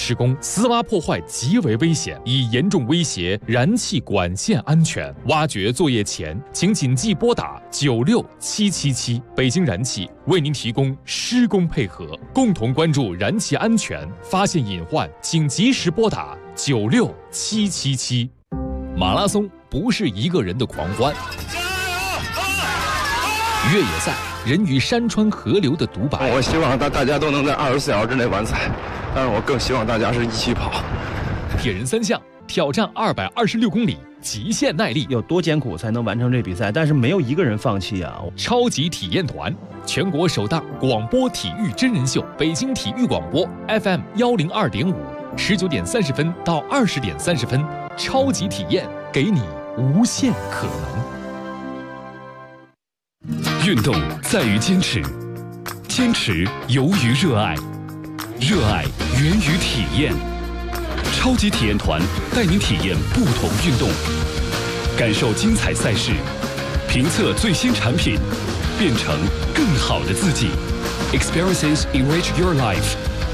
施工，私挖破坏极为危险，已严重威胁燃气管线安全。挖掘作业前，请谨记拨打96777，北京燃气为您提供施工配合，共同关注燃气安全，发现隐患请及时拨打96777。马拉松不是一个人的狂欢，越野赛人与山川河流的独白。 我希望大家都能在24小时之内完赛，但是我更希望大家是一起跑。 铁人三项挑战226公里，极限耐力， 有多艰苦才能完成这比赛？但是没有一个人放弃啊！ 超级体验团，全国首档广播体育真人秀，北京体育广播 FM 102.5，19点30分到20点30分，超级体验，给你无限可能。 运动在于坚持，坚持由于热爱，热爱源于体验。超级体验团带您体验不同运动，感受精彩赛事，评测最新产品，变成更好的自己。Experiences enrich your life。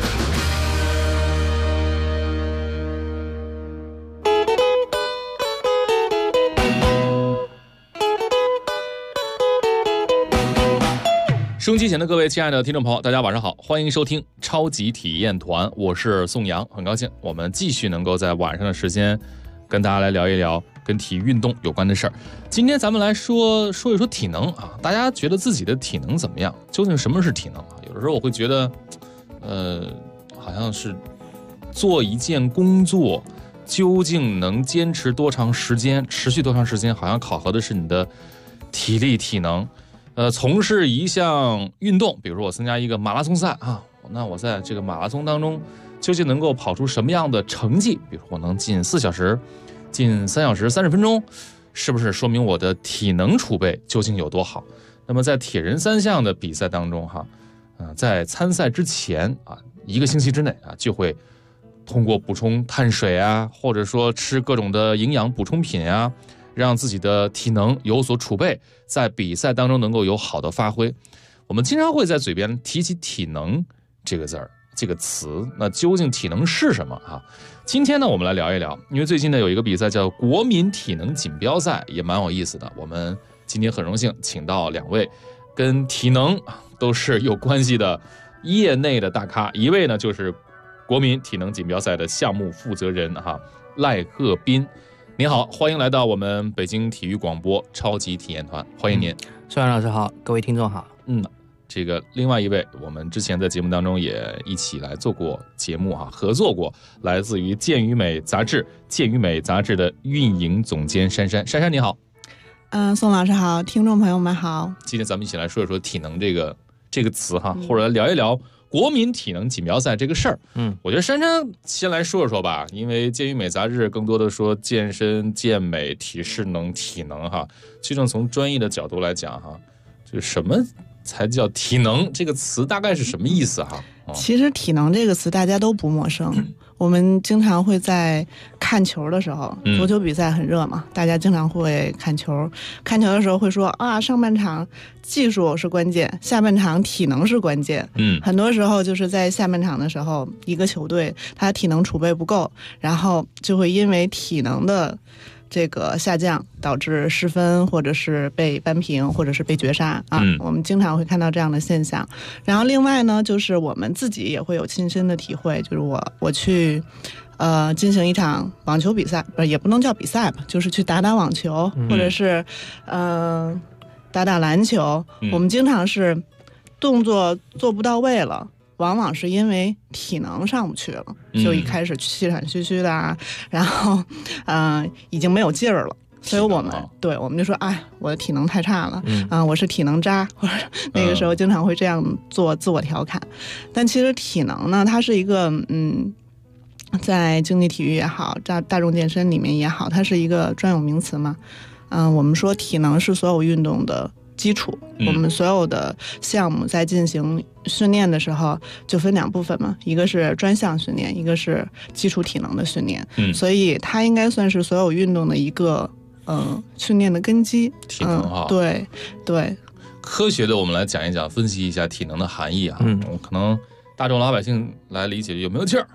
收音机前的各位亲爱的听众朋友，大家晚上好，欢迎收听超级体验团，我是宋阳，很高兴我们继续能够在晚上的时间跟大家来聊一聊跟体育运动有关的事儿。今天咱们来说一说体能啊，大家觉得自己的体能怎么样？究竟什么是体能啊？有的时候我会觉得，好像是做一件工作究竟能坚持多长时间，持续多长时间，好像考核的是你的体力体能。从事一项运动，比如说我参加一个马拉松赛啊，那我在这个马拉松当中究竟能够跑出什么样的成绩？比如说我能进4小时，进3小时30分钟，是不是说明我的体能储备究竟有多好？那么在铁人三项的比赛当中在参赛之前1个星期之内就会通过补充碳水啊，或者说吃各种的营养补充品啊，让自己的体能有所储备，在比赛当中能够有好的发挥。我们经常会在嘴边提起体能这个字儿，这个词，那究竟体能是什么啊？今天呢，我们来聊一聊，因为最近呢有一个比赛叫国民体能锦标赛，也蛮有意思的。我们今天很荣幸请到2位跟体能都是有关系的业内的大咖，一位呢就是国民体能锦标赛的项目负责人赖鹤斌。您好，欢迎来到我们北京体育广播超级体验团，欢迎您。 宋阳老师好，各位听众好。 这个另外一位，我们之前在节目当中也一起来做过节目合作过，来自于健与美杂志的运营总监珊珊你好。 宋老师好，听众朋友们好。 今天咱们一起来说一说体能这个词或者来聊一聊国民体能锦标赛这个事儿。我觉得珊珊先来说说吧，因为健与美杂志更多的说健身、健美、体适能、体能其实从专业的角度来讲就什么才叫体能这个词大概是什么意思其实体能这个词大家都不陌生，我们经常会在看球的时候，足球比赛很热嘛，大家经常会看球的时候会说上半场技术是关键，下半场体能是关键。很多时候就是在下半场的时候，一个球队他体能储备不够，然后就会因为体能的这个下降导致失分，或者是被扳平，或者是被绝杀我们经常会看到这样的现象。然后另外呢，就是我们自己也会有亲身的体会，就是我去进行一场网球比赛，也不能叫比赛吧，就是去打网球，或者是打篮球。我们经常是动作做不到位了，往往是因为体能上不去了，就一开始气喘吁吁的然后已经没有劲儿了，所以我们就说我的体能太差了我是体能渣，或者那个时候经常会这样做自我调侃。但其实体能呢，它是一个在竞技体育也好，大众健身里面也好，它是一个专有名词嘛。我们说体能是所有运动的基础，我们所有的项目在进行训练的时候就分2部分嘛，一个是专项训练，一个是基础体能的训练。所以它应该算是所有运动的一个训练的根基。 体能对。 科学的我们来讲一讲，分析一下体能的含义可能大众老百姓来理解有没有劲儿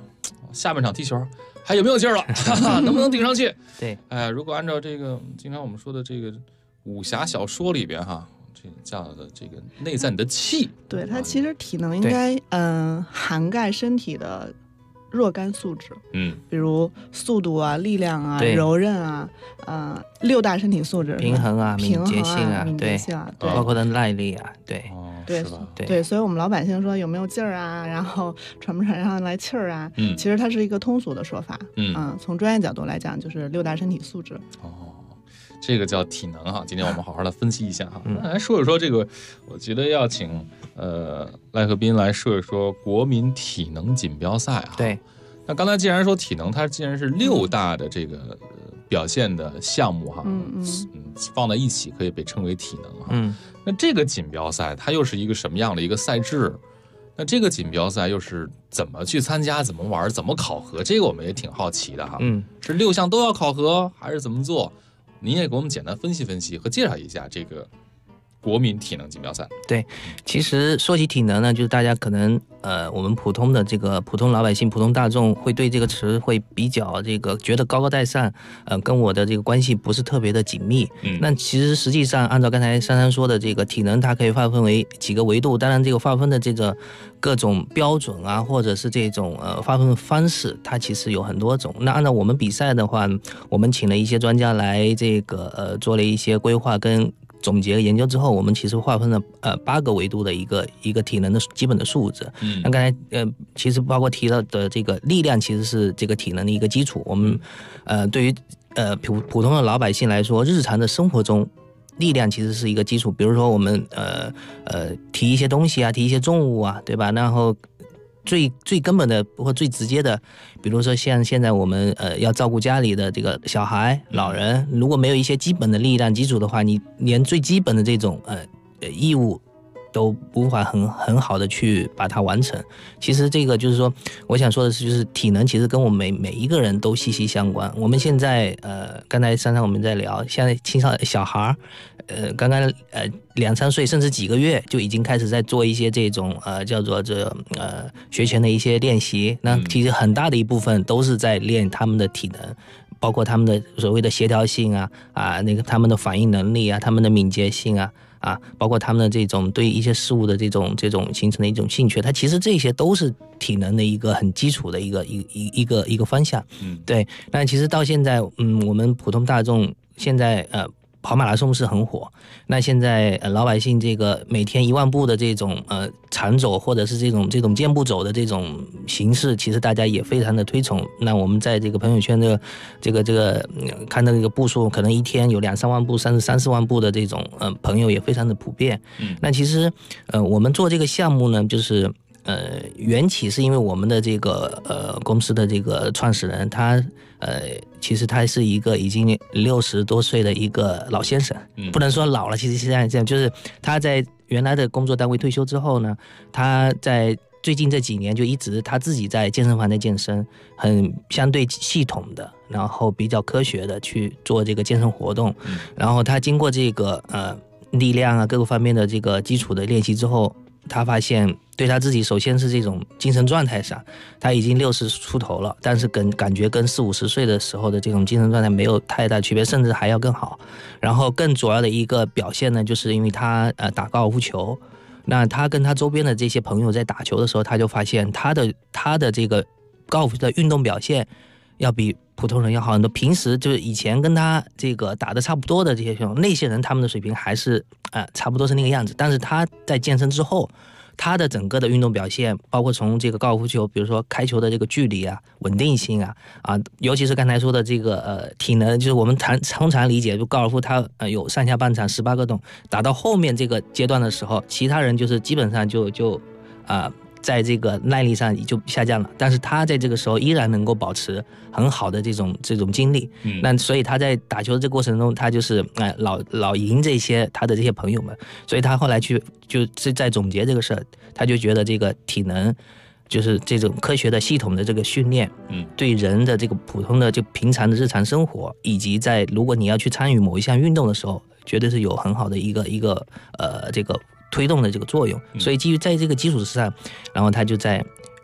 下半场踢球还有没有劲儿了，能不能顶上去？ 对， 如果按照这个经常我们说的这个武侠小说里边哈，这个叫的这个内在你的气， 对，它其实体能应该涵盖身体的若干素质，比如速度啊、力量啊、柔韧啊、6大身体素质， 平衡啊、 敏捷性啊、 对， 包括的耐力啊， 对，所以我们老百姓说有没有劲儿啊，然后喘不喘上来气儿啊，其实它是一个通俗的说法，从专业角度来讲就是6大身体素质。 这个叫体能哈，今天我们好好来分析一下哈，来说一说这个，我觉得要请赖和斌来说一说国民体能锦标赛哈。 对， 那刚才既然说体能，它既然是6大的这个表现的项目哈，放在一起可以被称为体能哈。那这个锦标赛它又是一个什么样的一个赛制？那这个锦标赛又是怎么去参加、怎么玩、怎么考核？这个我们也挺好奇的哈。是6项都要考核，还是怎么做？您也给我们简单分析分析和介绍一下这个国民体能锦标赛。 对，其实说起体能呢，就是大家可能我们普通的这个普通老百姓、普通大众会对这个词会比较这个觉得高高在上，跟我的这个关系不是特别的紧密。那其实实际上按照刚才珊珊说的，这个体能它可以划分为几个维度，当然这个划分的这个各种标准啊，或者是这种划分方式，它其实有很多种。那按照我们比赛的话，我们请了一些专家来这个做了一些规划跟总结研究之后，我们其实划分了8个维度的一个体能的基本的素质。那刚才其实包括提到的这个力量，其实是这个体能的一个基础。我们对于普通的老百姓来说，日常的生活中，力量其实是一个基础。比如说我们提一些东西啊，提一些重物啊，对吧？然后最根本的或最直接的，比如说像现在我们要照顾家里的这个小孩、老人，如果没有一些基本的力量基础的话，你连最基本的这种义务都无法很好的去把它完成。其实这个就是说，我想说的是，就是体能其实跟我们每一个人都息息相关。我们现在刚才珊珊我们在聊，现在青少年小孩刚刚2-3岁甚至几个月就已经开始在做一些这种叫做学前的一些练习。那其实很大的一部分都是在练他们的体能，包括他们的所谓的协调性那个他们的反应能力啊，他们的敏捷性包括他们的这种对一些事物的这种形成的一种兴趣，它其实这些都是体能的一个很基础的一个方向。对。那其实到现在，我们普通大众现在跑马拉松是很火，那现在老百姓这个每天1万步的这种长走或者是这种健步走的这种形式，其实大家也非常的推崇。那我们在这个朋友圈的这个看到这个步数，可能一天有2-3万步甚至3-4万步的这种朋友也非常的普遍。那其实我们做这个项目呢，就是缘起是因为我们的这个公司的这个创始人，他其实他是一个已经60多岁的一个老先生，不能说老了，其实现在这样，就是他在原来的工作单位退休之后呢，他在最近这几年就一直他自己在健身房内健身，很相对系统的，然后比较科学的去做这个健身活动。然后他经过这个力量啊各个方面的这个基础的练习之后，他发现对他自己首先是这种精神状态上，他已经60出头了，但是感觉跟40-50岁的时候的这种精神状态没有太大区别，甚至还要更好。然后更主要的一个表现呢，就是因为他打高尔夫球，那他跟他周边的这些朋友在打球的时候，他就发现他的这个高尔夫的运动表现要比普通人要好很多。平时就是以前跟他这个打的差不多的这些选手，那些人他们的水平还是差不多是那个样子，但是他在健身之后，他的整个的运动表现，包括从这个高尔夫球，比如说开球的这个距离啊、稳定性尤其是刚才说的这个体能，就是我们通常理解，就高尔夫它有上下半场18个洞，打到后面这个阶段的时候，其他人就是基本上就在这个耐力上就下降了，但是他在这个时候依然能够保持很好的这种精力。那所以他在打球的这个过程中，他就是老赢这些他的这些朋友们，所以他后来就是在总结这个事儿，他就觉得这个体能就是这种科学的系统的这个训练，对人的这个普通的就平常的日常生活，以及在如果你要去参与某一项运动的时候，绝对是有很好的一个这个推动的这个作用。所以基于在这个基础之上，然后他就在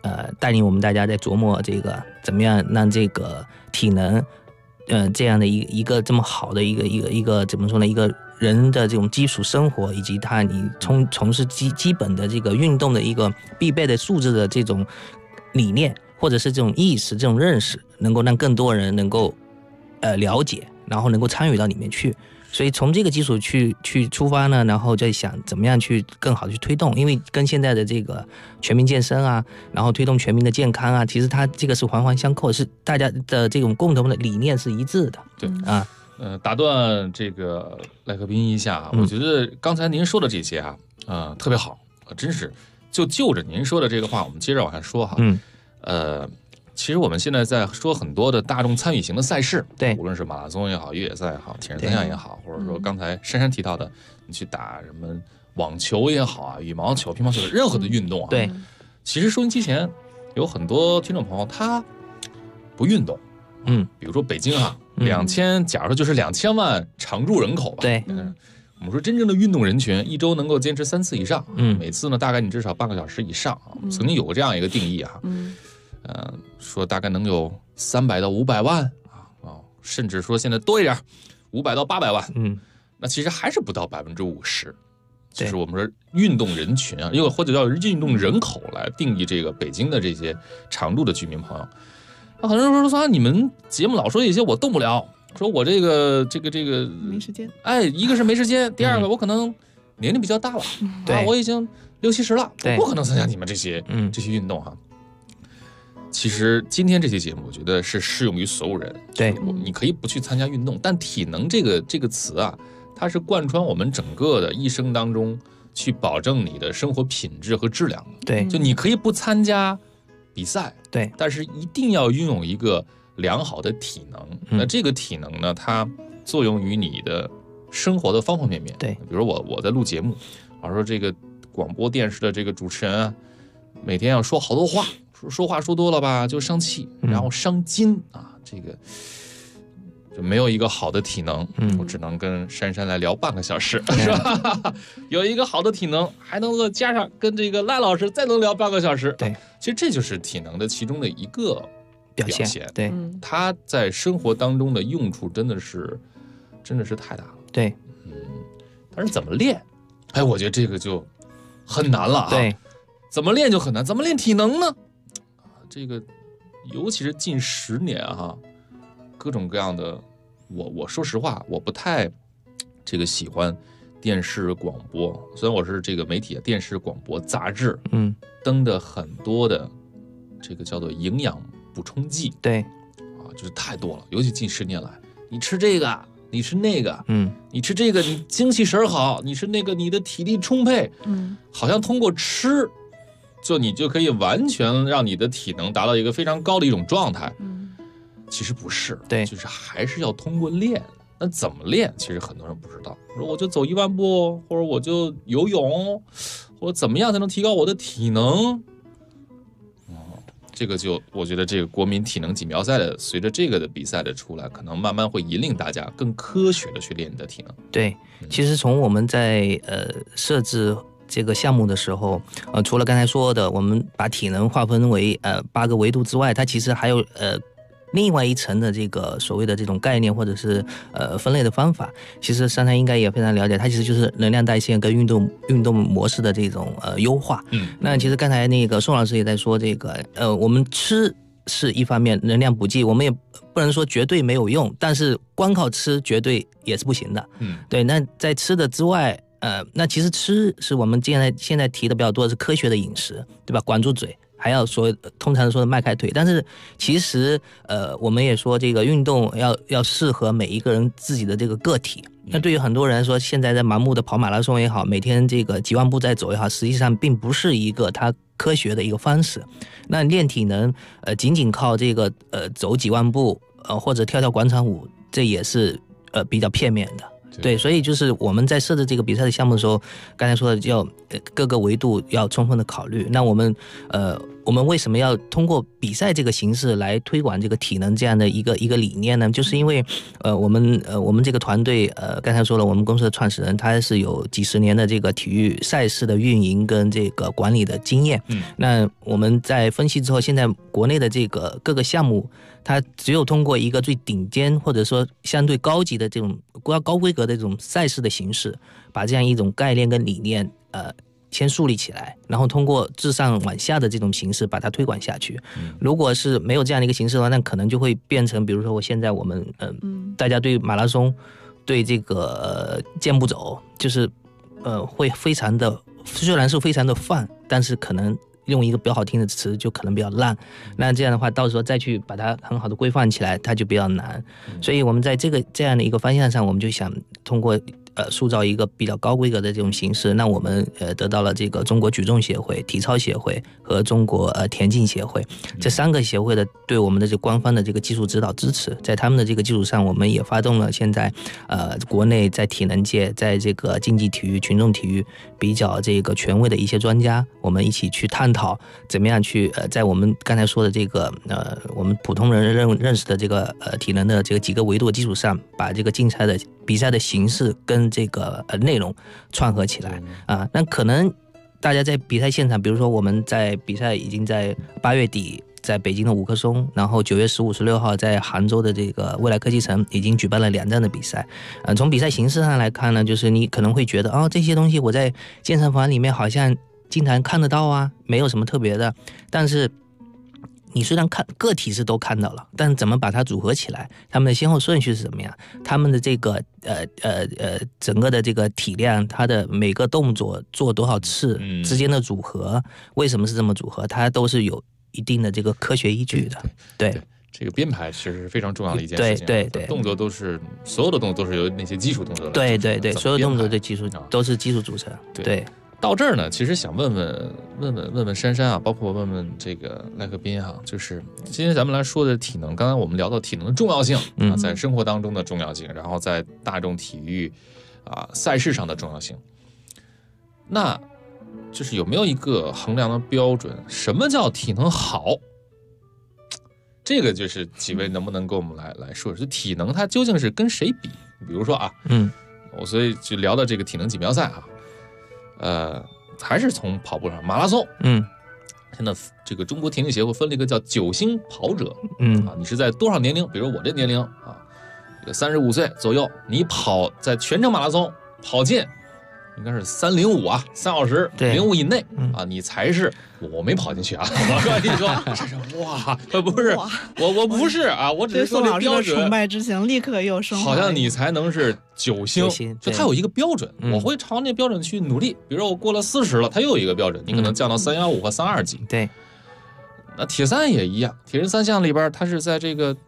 带领我们大家在琢磨这个怎么样让这个体能，这样的一个这么好的一个怎么说呢，一个人的这种基础生活，以及你从事基本的这个运动的一个必备的素质的这种理念，或者是这种意识、这种认识，能够让更多人能够了解，然后能够参与到里面去。所以从这个基础去出发呢，然后再想怎么样去更好的去推动，因为跟现在的这个全民健身啊，然后推动全民的健康啊，其实它这个是环环相扣，是大家的这种共同的理念是一致的。 对啊， 打断这个赖克斌一下，我觉得刚才您说的这些特别好，真是就着您说的这个话，我们接着往下说哈。其实我们现在在说很多的大众参与型的赛事， 对， 无论是马拉松也好，越野赛也好，铁人三项也好，或者说刚才珊提到的，你去打什么网球也好啊，羽毛球、乒乓球，任何的运动啊， 对， 其实收音机前有很多听众朋友他不运动，比如说北京假如说就是2000万常住人口吧， 对， 我们说真正的运动人群一周能够坚持3次以上，每次呢大概你至少半个小时以上，曾经有过这样一个定义说大概能有300到500万甚至说现在多一点，500到800万，那其实还是不到50%，就是我们说运动人群又或者叫运动人口来定义这个北京的这些常住的居民朋友。那很多人说你们节目老说一些我动不了，说我这个没时间， 一个是没时间，第二个我可能年龄比较大了， 对， 我已经60、70了， 对， 不可能参加你们这些运动其实今天这期节目，我觉得是适用于所有人。 对， 你可以不去参加运动，但体能这个词它是贯穿我们整个的一生当中，去保证你的生活品质和质量的。 对， 就你可以不参加比赛， 对， 但是一定要拥有一个良好的体能。那这个体能呢，它作用于你的生活的方方面面。 对， 比如我在录节目，说这个广播电视的这个主持人每天要说好多话。说话说多了吧就生气，然后伤筋这个就没有一个好的体能，我只能跟珊来聊半个小时，是吧？有一个好的体能，还能够加上跟这个赖老师再能聊半个小时。 对， 其实这就是体能的其中的一个表现。 对， 它在生活当中的用处真的是太大了。 对， 但是怎么练？我觉得这个就很难了。 对， 怎么练就很难，怎么练体能呢？这个尤其是近10年各种各样的，我说实话，我不太这个喜欢电视广播，虽然我是这个媒体电视广播杂志登的很多的这个叫做营养补充剂， 对就是太多了，尤其近10年来，你吃这个，你吃那个，你吃这个你精气神好，你吃那个你的体力充沛，好像通过吃。你就可以完全让你的体能达到一个非常高的一种状态，其实不是， 对， 就是还是要通过练。那怎么练？其实很多人不知道。说我就走1万步，或者我就游泳，或者怎么样才能提高我的体能？这个就我觉得这个国民体能锦标赛的，随着这个的比赛的出来，可能慢慢会引领大家更科学的去练你的体能。 对，其实从我们在设置这个项目的时候，除了刚才说的，我们把体能划分为8个维度之外，它其实还有另外一层的这个所谓的这种概念或者是分类的方法。其实珊应该也非常了解，它其实就是能量代谢跟运动模式的这种优化。那其实刚才那个宋老师也在说这个我们吃是一方面，能量补剂我们也不能说绝对没有用，但是光靠吃绝对也是不行的。对，那在吃的之外。那其实吃是我们现在提的比较多的是科学的饮食，对吧？管住嘴，还要说通常说的迈开腿。但是其实我们也说这个运动要适合每一个人自己的这个个体。那对于很多人来说，现在在盲目的跑马拉松也好，每天这个几万步在走也好，实际上并不是一个它科学的一个方式。那练体能仅靠这个走几万步或者跳广场舞，这也是比较片面的。对，所以就是我们在设置这个比赛的项目的时候，刚才说的要各个维度要充分的考虑。那我们我们为什么要通过比赛这个形式来推广这个体能这样的一个理念呢？就是因为我们这个团队刚才说了，我们公司的创始人他是有几十年的这个体育赛事的运营跟这个管理的经验。那我们在分析之后，现在国内的这个各个项目，它只有通过一个最顶尖或者说相对高级的这种高规格的这种赛事的形式，把这样一种概念跟理念先树立起来，然后通过自上往下的这种形式把它推广下去。如果是没有这样的一个形式的话，那可能就会变成，比如说我们大家对马拉松，对这个健步走，就是会非常的，虽然是非常的泛，但是可能用一个比较好听的词就可能比较烂。那这样的话，到时候再去把它很好的规范起来，它就比较难。所以我们在这样的一个方向上，我们就想通过塑造一个比较高规格的这种形式。那我们得到了这个中国举重协会、体操协会和中国田径协会这3个协会的对我们的这官方的这个技术指导支持。在他们的这个基础上，我们也发动了现在国内在体能界，在这个竞技体育、群众体育比较这个权威的一些专家，我们一起去探讨怎么样去在我们刚才说的这个我们普通人认识的这个体能的这个几个维度的基础上，把这个比赛的形式跟这个内容串合起来啊。那可能大家在比赛现场，比如说我们在比赛已经在8月底在北京的5棵松，然后9月15、16号在杭州的这个未来科技城已经举办了2站的比赛。从比赛形式上来看呢，就是你可能会觉得这些东西我在健身房里面好像经常看得到啊，没有什么特别的。但是你虽然个体是都看到了，但是怎么把它组合起来，他们的先后顺序是怎么样，他们的这个整个的这个体量，它的每个动作做多少次之间的组合，为什么是这么组合，它都是有一定的这个科学依据的。对， 这个编排其实是非常重要的一件事情。 对， 动作都是所有的动作都是由那些基础动作来对，所有动作的基础都是基础组成。对。 到这儿呢，其实想问问珊珊啊，包括问问这个赖克斌啊，就是今天咱们来说的体能，刚才我们聊到体能的重要性啊，在生活当中的重要性，然后在大众体育赛事上的重要性，那就是有没有一个衡量的标准？什么叫体能好？这个就是几位能不能跟我们来说，就体能它究竟是跟谁比？比如说所以就聊到这个体能锦标赛还是从跑步上，马拉松，现在这个中国田径协会分了一个叫9星跑者，你是在多少年龄？比如我这年龄35岁左右，你跑在全程马拉松跑进应该是3:05啊，3小时05以内你才是。我没跑进去啊，我跟你说，哇，不是，我不是啊，我只是说这标准。 崇拜之情立刻又升华。 好像你才能是9星，就它有一个标准，我会朝那标准去努力。比如说我过了40了，它又有一个标准，你可能降到315和320几。 对。 那铁三也一样，铁人3项里边，它是在这个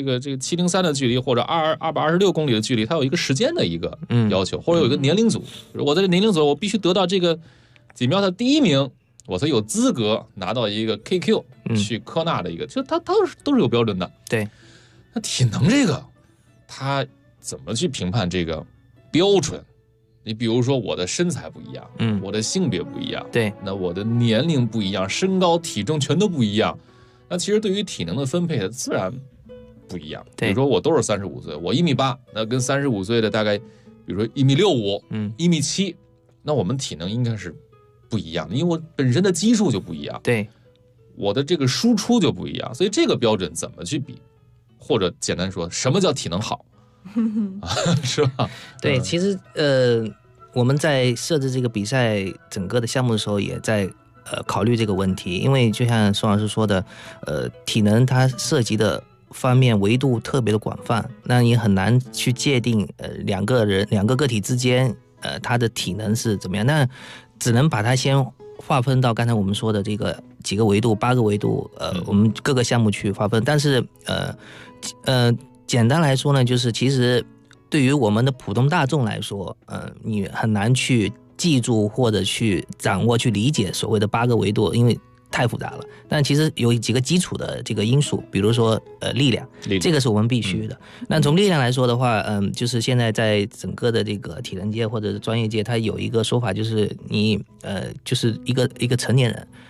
703的距离或者226公里的距离，它有一个时间的一个要求，或者有一个年龄组。我在这年龄组，我必须得到这个锦标赛第1名，我才有资格拿到一个 KQ 去科纳的一个，就它都是有标准的。 对， 那体能这个，它怎么去评判这个标准？你比如说我的身材不一样，我的性别不一样， 对， 那我的年龄不一样，身高体重全都不一样，那其实对于体能的分配自然不一样。比如说我都是35岁，我1.8米，那跟35岁的大概，比如说1.65米、1.7米，那我们体能应该是不一样的，因为我本身的基数就不一样， 对， 我的这个输出就不一样，所以这个标准怎么去比？或者简单说，什么叫体能好？是吧？ 对，其实我们在设置这个比赛整个的项目的时候，也在考虑这个问题，因为就像宋老师说的，体能它涉及的方面维度特别的广泛，那你很难去界定两个个体之间他的体能是怎么样，那只能把它先划分到刚才我们说的这个几个维度，8个维度，我们各个项目去划分，但是简单来说呢，就是其实对于我们的普通大众来说，你很难去记住或者去掌握、去理解所谓的8个维度，因为太复杂了。但其实有几个基础的这个因素，比如说力量，这个是我们必须的。那从力量来说的话，就是现在在整个的这个体能界或者是专业界，它有一个说法，就是你就是一个成年人，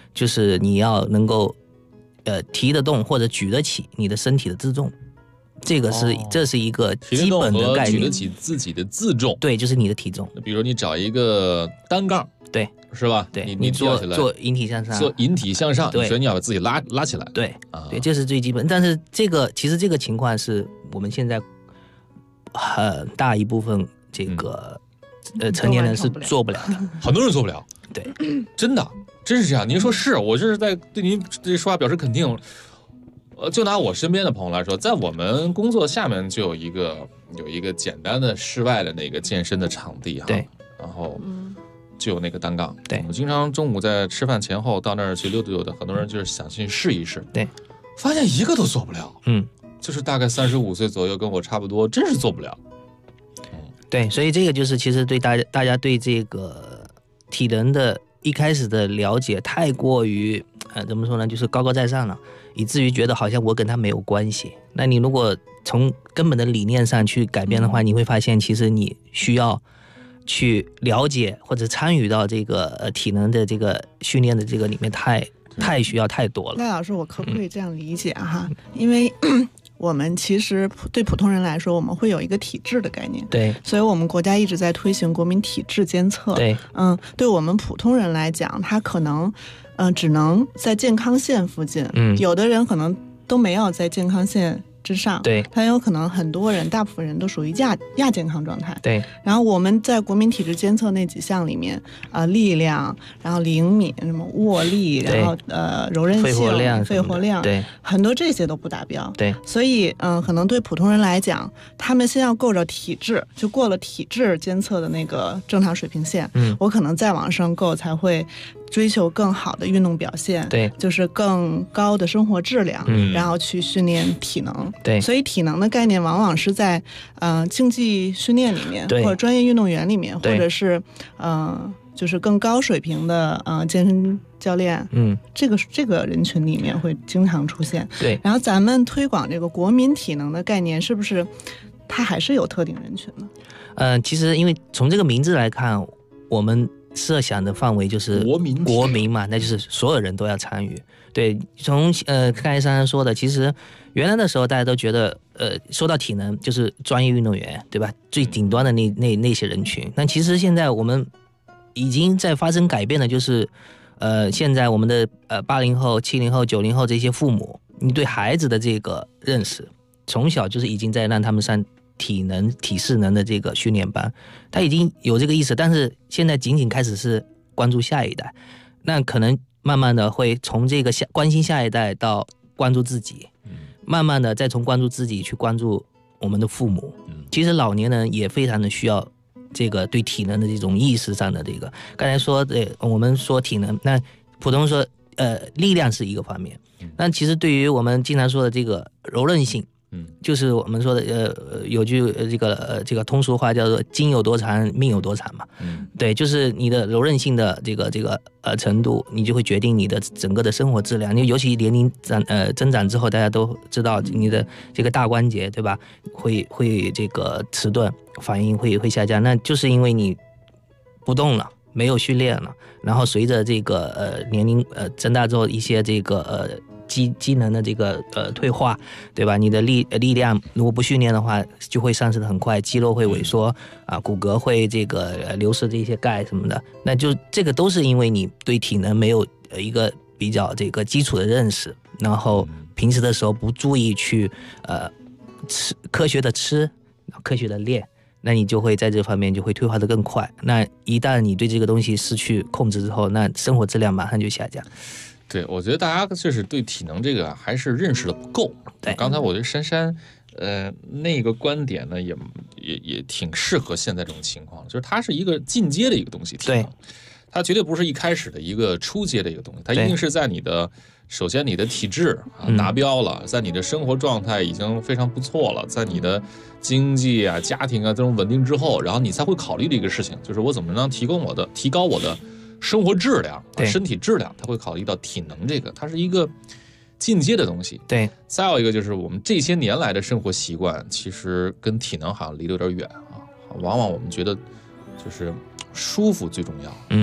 就是你要能够提得动或者举得起你的身体的自重，这是一个基本的概念。 举得起自己的自重， 对，就是你的体重。 比如说你找一个单杠， 对， 是吧？ 对， 你做引体向上， 做引体向上， 对， 所以你要把自己拉起来。 对，对，这是最基本。但是其实这个情况是我们现在很大一部分这个成年人是做不了的， 很多人做不了。 对， 真是这样。您说是，我这是在对您这说话表示肯定。就拿我身边的朋友来说，在我们工作下面就有一个简单的室外的那个健身的场地哈， 对， 然后就有那个单杠， 对， 我经常中午在吃饭前后到那儿去溜达溜达，很多人就是想去试一试， 对， 发现一个都做不了，就是大概35岁左右，跟我差不多，真是做不了， 对，所以这个就是其实对大家对这个体能的一开始的了解太过于怎么说呢，就是高高在上了，以至于觉得好像我跟他没有关系。那你如果从根本的理念上去改变的话，你会发现其实你需要去了解或者参与到这个体能的这个训练的这个里面太需要太多了。 赖老师，我可不可以这样理解哈？因为我们其实对普通人来说，我们会有一个体质的概念， 对， 所以我们国家一直在推行国民体质监测， 对， 对我们普通人来讲，他可能只能在健康线附近，有的人可能都没有在健康线之上， 对， 他有可能很多人，大部分人都属于亚健康状态， 对。 然后我们在国民体质监测那几项里面，力量，然后灵敏，什么握力，然后柔韧性、肺活量， 对， 很多这些都不达标， 对。 所以可能对普通人来讲，他们先要够着体质，就过了体质监测的那个正常水平线，我可能再往上够才会追求更好的运动表现， 对， 就是更高的生活质量，然后去训练体能， 对， 所以体能的概念往往是在竞技训练里面，或者专业运动员里面，或者是就是更高水平的健身教练，这个人群里面会经常出现， 对。 然后咱们推广这个国民体能的概念，是不是它还是有特定人群呢？ 其实因为从这个名字来看，我们设想的范围就是国民嘛，那就是所有人都要参与。对，从刚才珊珊说的，其实原来的时候大家都觉得说到体能就是专业运动员，对吧？最顶端的那些人群。但其实现在我们已经在发生改变的，就是现在我们的80后、70后、90后这些父母，你对孩子的这个认识，从小就是已经在让他们上体能、体适能的这个训练班，他已经有这个意识，但是现在仅仅开始是关注下一代，那可能慢慢的会从这个关心下一代到关注自己，慢慢的再从关注自己去关注我们的父母。其实老年人也非常的需要这个对体能的这种意识上的这个，刚才说我们说体能，那普通说力量是一个方面，那其实对于我们经常说的这个柔韧性，就是我们说的有句这个通俗话叫做筋有多长命有多长嘛，对，就是你的柔韧性的这个程度，你就会决定你的整个的生活质量。你尤其年龄增长之后，大家都知道你的这个大关节，对吧？会这个迟钝，反应会下降，那就是因为你不动了，没有训练了，然后随着这个年龄增大之后，一些这个机能的这个退化，对吧？你的力量如果不训练的话，就会丧失的很快，肌肉会萎缩啊，骨骼会这个流失这些钙什么的，那就这个都是因为你对体能没有一个比较这个基础的认识，然后平时的时候不注意去科学的吃，科学的练，那你就会在这方面就会退化的更快。那一旦你对这个东西失去控制之后，那生活质量马上就下降。 对，我觉得大家就是对体能这个还是认识的不够。 对， 刚才我觉得珊珊，那个观点呢，也挺适合现在这种情况，就是它是一个进阶的一个东西，体能，它绝对不是一开始的一个初阶的一个东西，它一定是在你的首先你的体质达标了，在你的生活状态已经非常不错了，在你的经济啊、家庭啊这种稳定之后，然后你才会考虑的一个事情，就是我怎么能提高我的生活质量、身体质量，他会考虑到体能这个，它是一个进阶的东西。 对， 再有一个就是我们这些年来的生活习惯，其实跟体能好像离得有点远啊。往往我们觉得就是舒服最重要，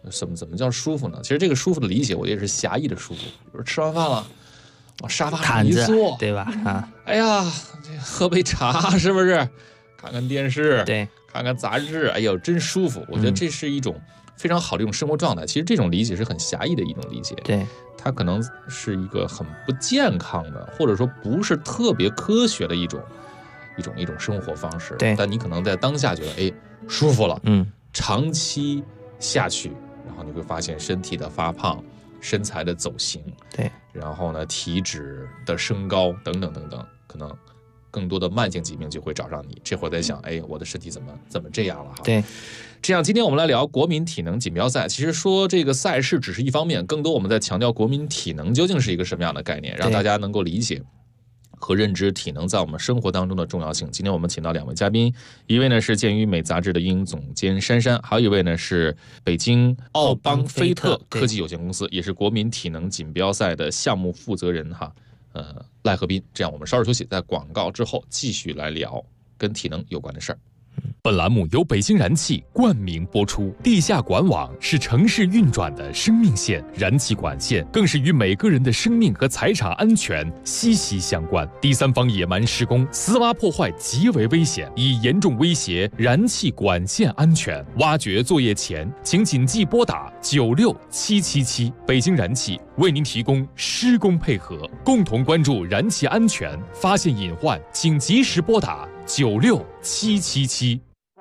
怎么叫舒服呢？其实这个舒服的理解，我也是狭义的舒服。比如吃完饭了，往沙发上一坐， 对吧？啊， 哎呀，喝杯茶是不是？看看电视， 对， 看看杂志，哎呦，真舒服。我觉得这是一种非常好的一种生活状态。其实这种理解是很狭义的一种理解， 对， 它可能是一个很不健康的，或者说不是特别科学的一种生活方式。 对， 但你可能在当下觉得，哎，舒服了，长期下去，然后你会发现身体的发胖，身材的走形， 对， 然后呢，体脂的升高等等等等，可能更多的慢性疾病就会找上你。这会儿在想，哎，我的身体怎么这样了哈？ 对， 这样今天我们来聊国民体能锦标赛。其实说这个赛事只是一方面，更多我们在强调国民体能究竟是一个什么样的概念，让大家能够理解和认知体能在我们生活当中的重要性。今天我们请到2位嘉宾，一位呢是健与美杂志的运营总监珊珊，还有一位呢是北京奥邦菲特科技有限公司，也是国民体能锦标赛的项目负责人哈，赖和斌。这样我们稍事休息，在广告之后继续来聊跟体能有关的事儿。 本栏目由北京燃气冠名播出。地下管网是城市运转的生命线，燃气管线更是与每个人的生命和财产安全息息相关。第三方野蛮施工、私挖破坏极为危险，已严重威胁燃气管线安全。挖掘作业前，请谨记拨打96777。北京燃气为您提供施工配合，共同关注燃气安全，发现隐患，请及时拨打96777。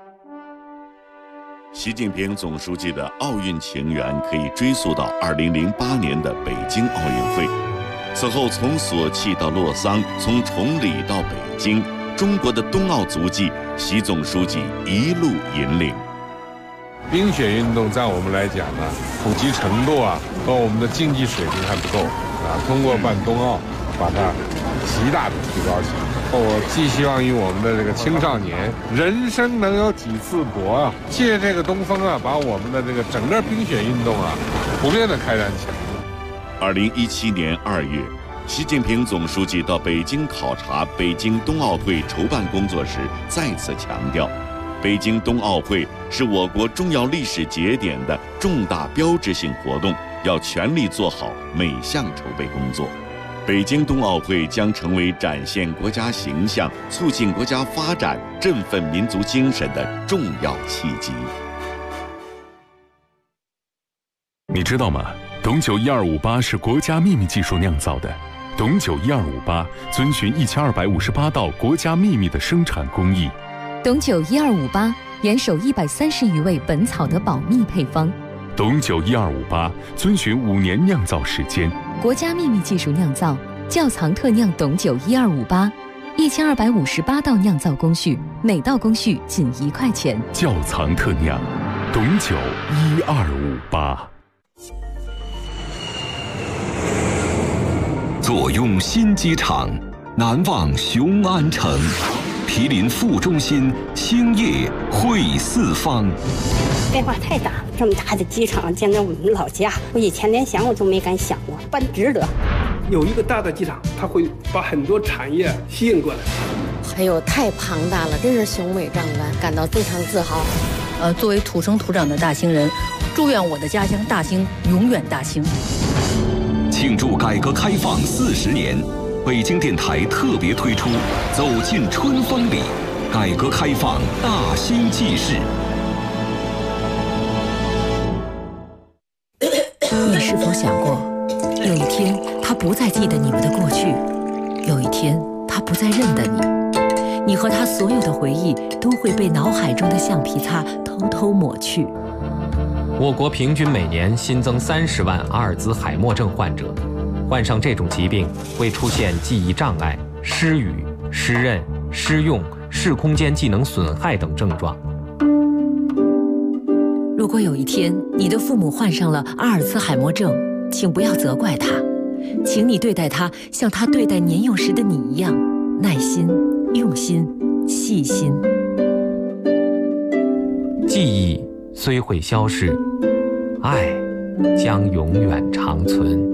习近平总书记的奥运情缘可以追溯到2008年的北京奥运会。此后，从索契到洛桑，从崇礼到北京，中国的冬奥足迹，习总书记一路引领。 冰雪运动在我们来讲呢，普及程度和我们的竞技水平还不够通过办冬奥，把它极大的提高起来。我寄希望于我们的这个青少年，人生能有几次搏借这个东风把我们的这个整个冰雪运动普遍的开展起来。 2017年2月，习近平总书记到北京考察北京冬奥会筹办工作时，再次强调，北京冬奥会是我国重要历史节点的重大标志性活动，要全力做好每项筹备工作。北京冬奥会将成为展现国家形象、促进国家发展、振奋民族精神的重要契机。 你知道吗？董酒1258是国家秘密技术酿造的。董酒1258遵循1258道国家秘密的生产工艺。 董酒1258严守130余味本草的保密配方。 董酒1258遵循5年酿造时间， 国家秘密技术酿造，窖藏特酿董酒1258，1258道酿造工序，每道工序仅1块钱。 窖藏特酿，董酒1258。 坐拥新机场，难忘雄安城。毗邻副中心，兴业汇四方。 变化太大了，这么大的机场建在我们老家，我以前连想我都没敢想过，办值得。 有一个大的机场，它会把很多产业吸引过来。 哎呦，太庞大了，真是雄伟壮观，感到非常自豪。 作为土生土长的大兴人，祝愿我的家乡大兴永远大兴。 庆祝改革开放40年。北京电台特别推出《走进春风里》，改革开放大兴纪事。 你是否想过，有一天他不再记得你们的过去，有一天他不再认得你，你和他所有的回忆都会被脑海中的橡皮擦偷偷抹去。 我国平均每年新增30万阿尔兹海默症患者。患上这种疾病会出现记忆障碍、失语、失认、失用、视空间技能损害等症状。 如果有一天你的父母患上了阿尔茨海默症，请不要责怪他，请你对待他像他对待年幼时的你一样，耐心、用心、细心。 记忆虽会消逝，爱将永远长存。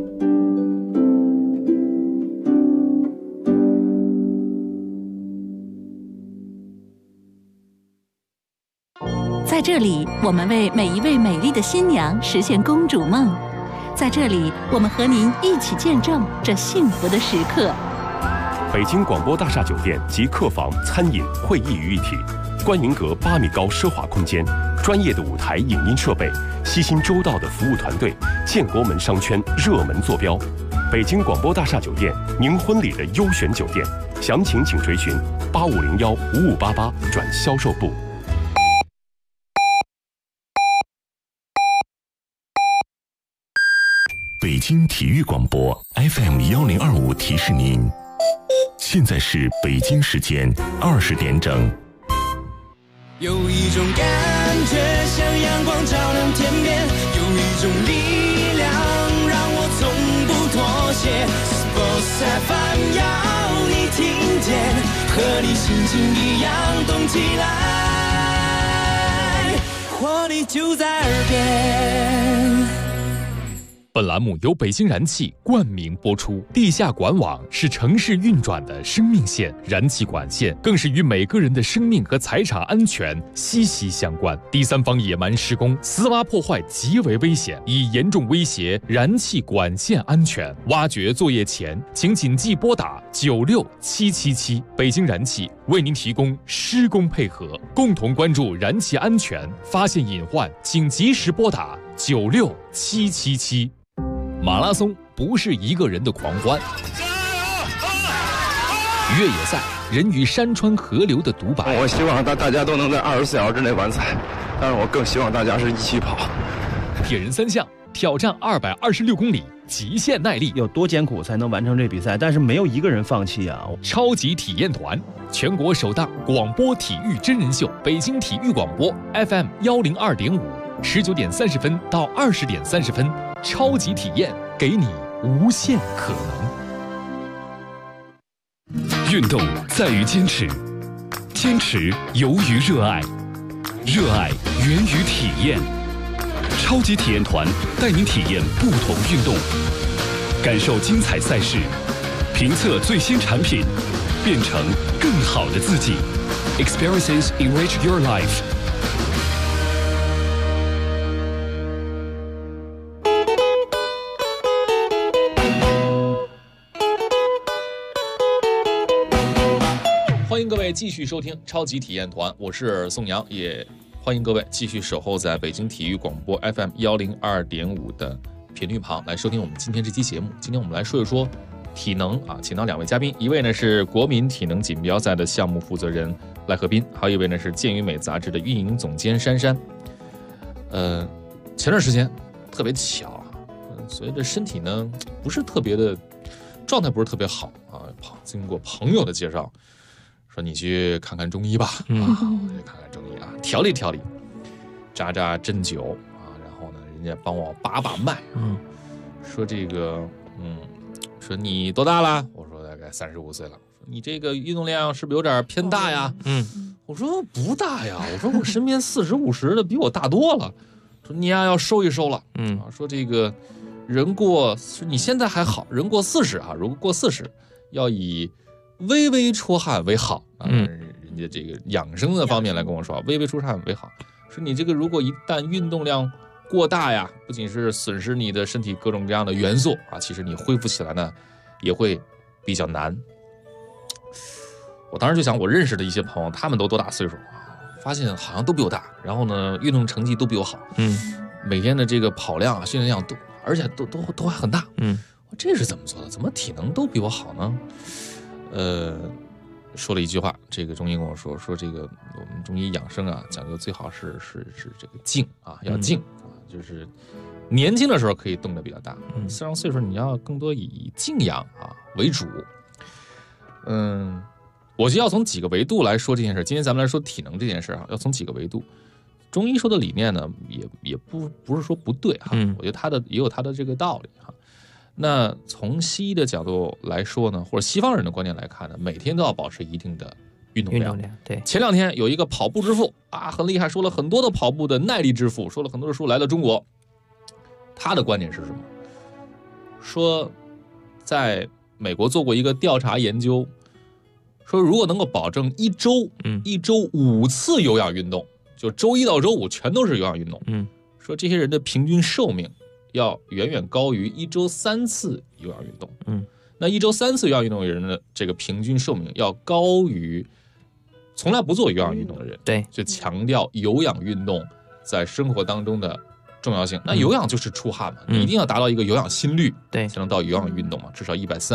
在在这里，我们为每一位美丽的新娘实现公主梦。在这里，我们和您一起见证这幸福的时刻。 北京广播大厦酒店集客房、餐饮、会议于一体，观云阁8米高奢华空间，专业的舞台影音设备，悉心周到的服务团队，建国门商圈热门坐标。北京广播大厦酒店，您婚礼的优选酒店，详情请垂询8501-5588转销售部。 北京体育广播 FM1025提示您，现在是北京时间20点整。 有一种感觉像阳光照亮天边，有一种力量让我从不妥协。Sports FM 要你听见，和你心情一样动起来，活力就在耳边。 本栏目由北京燃气冠名播出。地下管网是城市运转的生命线，燃气管线更是与每个人的生命和财产安全息息相关。第三方野蛮施工、私挖破坏极为危险，已严重威胁燃气管线安全。挖掘作业前，请谨记拨打96777。北京燃气为您提供施工配合，共同关注燃气安全，发现隐患请及时拨打96777。马拉松不是一个人的狂欢，越野赛人与山川河流的独白。 我希望大家都能在24小时之内完赛，但是我更希望大家是一起跑。 铁人3项挑战226公里，极限耐力， 有多艰苦才能完成这比赛？但是没有一个人放弃啊！ 超级体验团，全国首档广播体育真人秀，北京体育广播 FM102.5，19点30分到20点30分。超级体验，给你无限可能。运动在于坚持，坚持由于热爱，热爱源于体验。超级体验团带您体验不同运动，感受精彩赛事，评测最新产品，变成更好的自己。Experiences enrich your life。 欢迎各位继续收听超级体验团，我是宋阳，也欢迎各位继续守候在北京体育广播 FM102.5 的频率旁来收听我们今天这期节目。今天我们来说一说体能啊，请到2位嘉宾，一位呢是国民体能锦标赛的项目负责人赖和斌，还有一位呢是健与美杂志的运营总监珊珊。前段时间特别巧啊，所以这身体呢不是特别的状态，不是特别好啊，经过朋友的介绍。说你去看看中医吧，我去看看中医啊，调理调理，扎扎针灸啊，然后呢，人家帮我把脉，说这个，说你多大了？我说大概35岁了。说你这个运动量是不是有点偏大呀？我说不大呀，我说我身边40、50的比我大多了。说你呀要收一收了，说这个人过，你现在还好，人过40啊，如果过40，要以微微出汗为好啊，人家这个养生的方面来跟我说，微微出汗为好。说你这个如果一旦运动量过大呀，不仅是损失你的身体各种各样的元素啊，其实你恢复起来呢也会比较难。我当时就想，我认识的一些朋友，他们都多大岁数啊？发现好像都比我大，然后呢，运动成绩都比我好，每天的这个跑量啊、训练量都，而且都还很大，这是怎么做的？怎么体能都比我好呢？说了一句话，这个中医跟我说这个我们中医养生啊，讲究最好是这个静啊，要静啊，就是年轻的时候可以动得比较大，40上岁数你要更多以静养啊为主。我就要从几个维度来说这件事。今天咱们来说体能这件事啊，要从几个维度。中医说的理念呢，也不是说不对哈，我觉得也有它的这个道理哈。那从西医的角度来说呢，或者西方人的观念来看呢，每天都要保持一定的运动量。 对。前 2天有一个跑步之父啊，很厉害，说了很多的跑步的耐力之父，说了很多的书，来到中国。他的观点是什么？说在美国做过一个调查研究，说如果能够保证一周5次有氧运动， 就周一到周五全都是有氧运动。说这些人的平均寿命要远远高于1周3次有氧运动。那1周3次有氧运动的人的这个平均寿命要高于从来不做有氧运动的人。 对， 就强调有氧运动在生活当中的重要性。那有氧就是出汗嘛，你一定要达到一个有氧心率， 对， 才能到有氧运动嘛，至少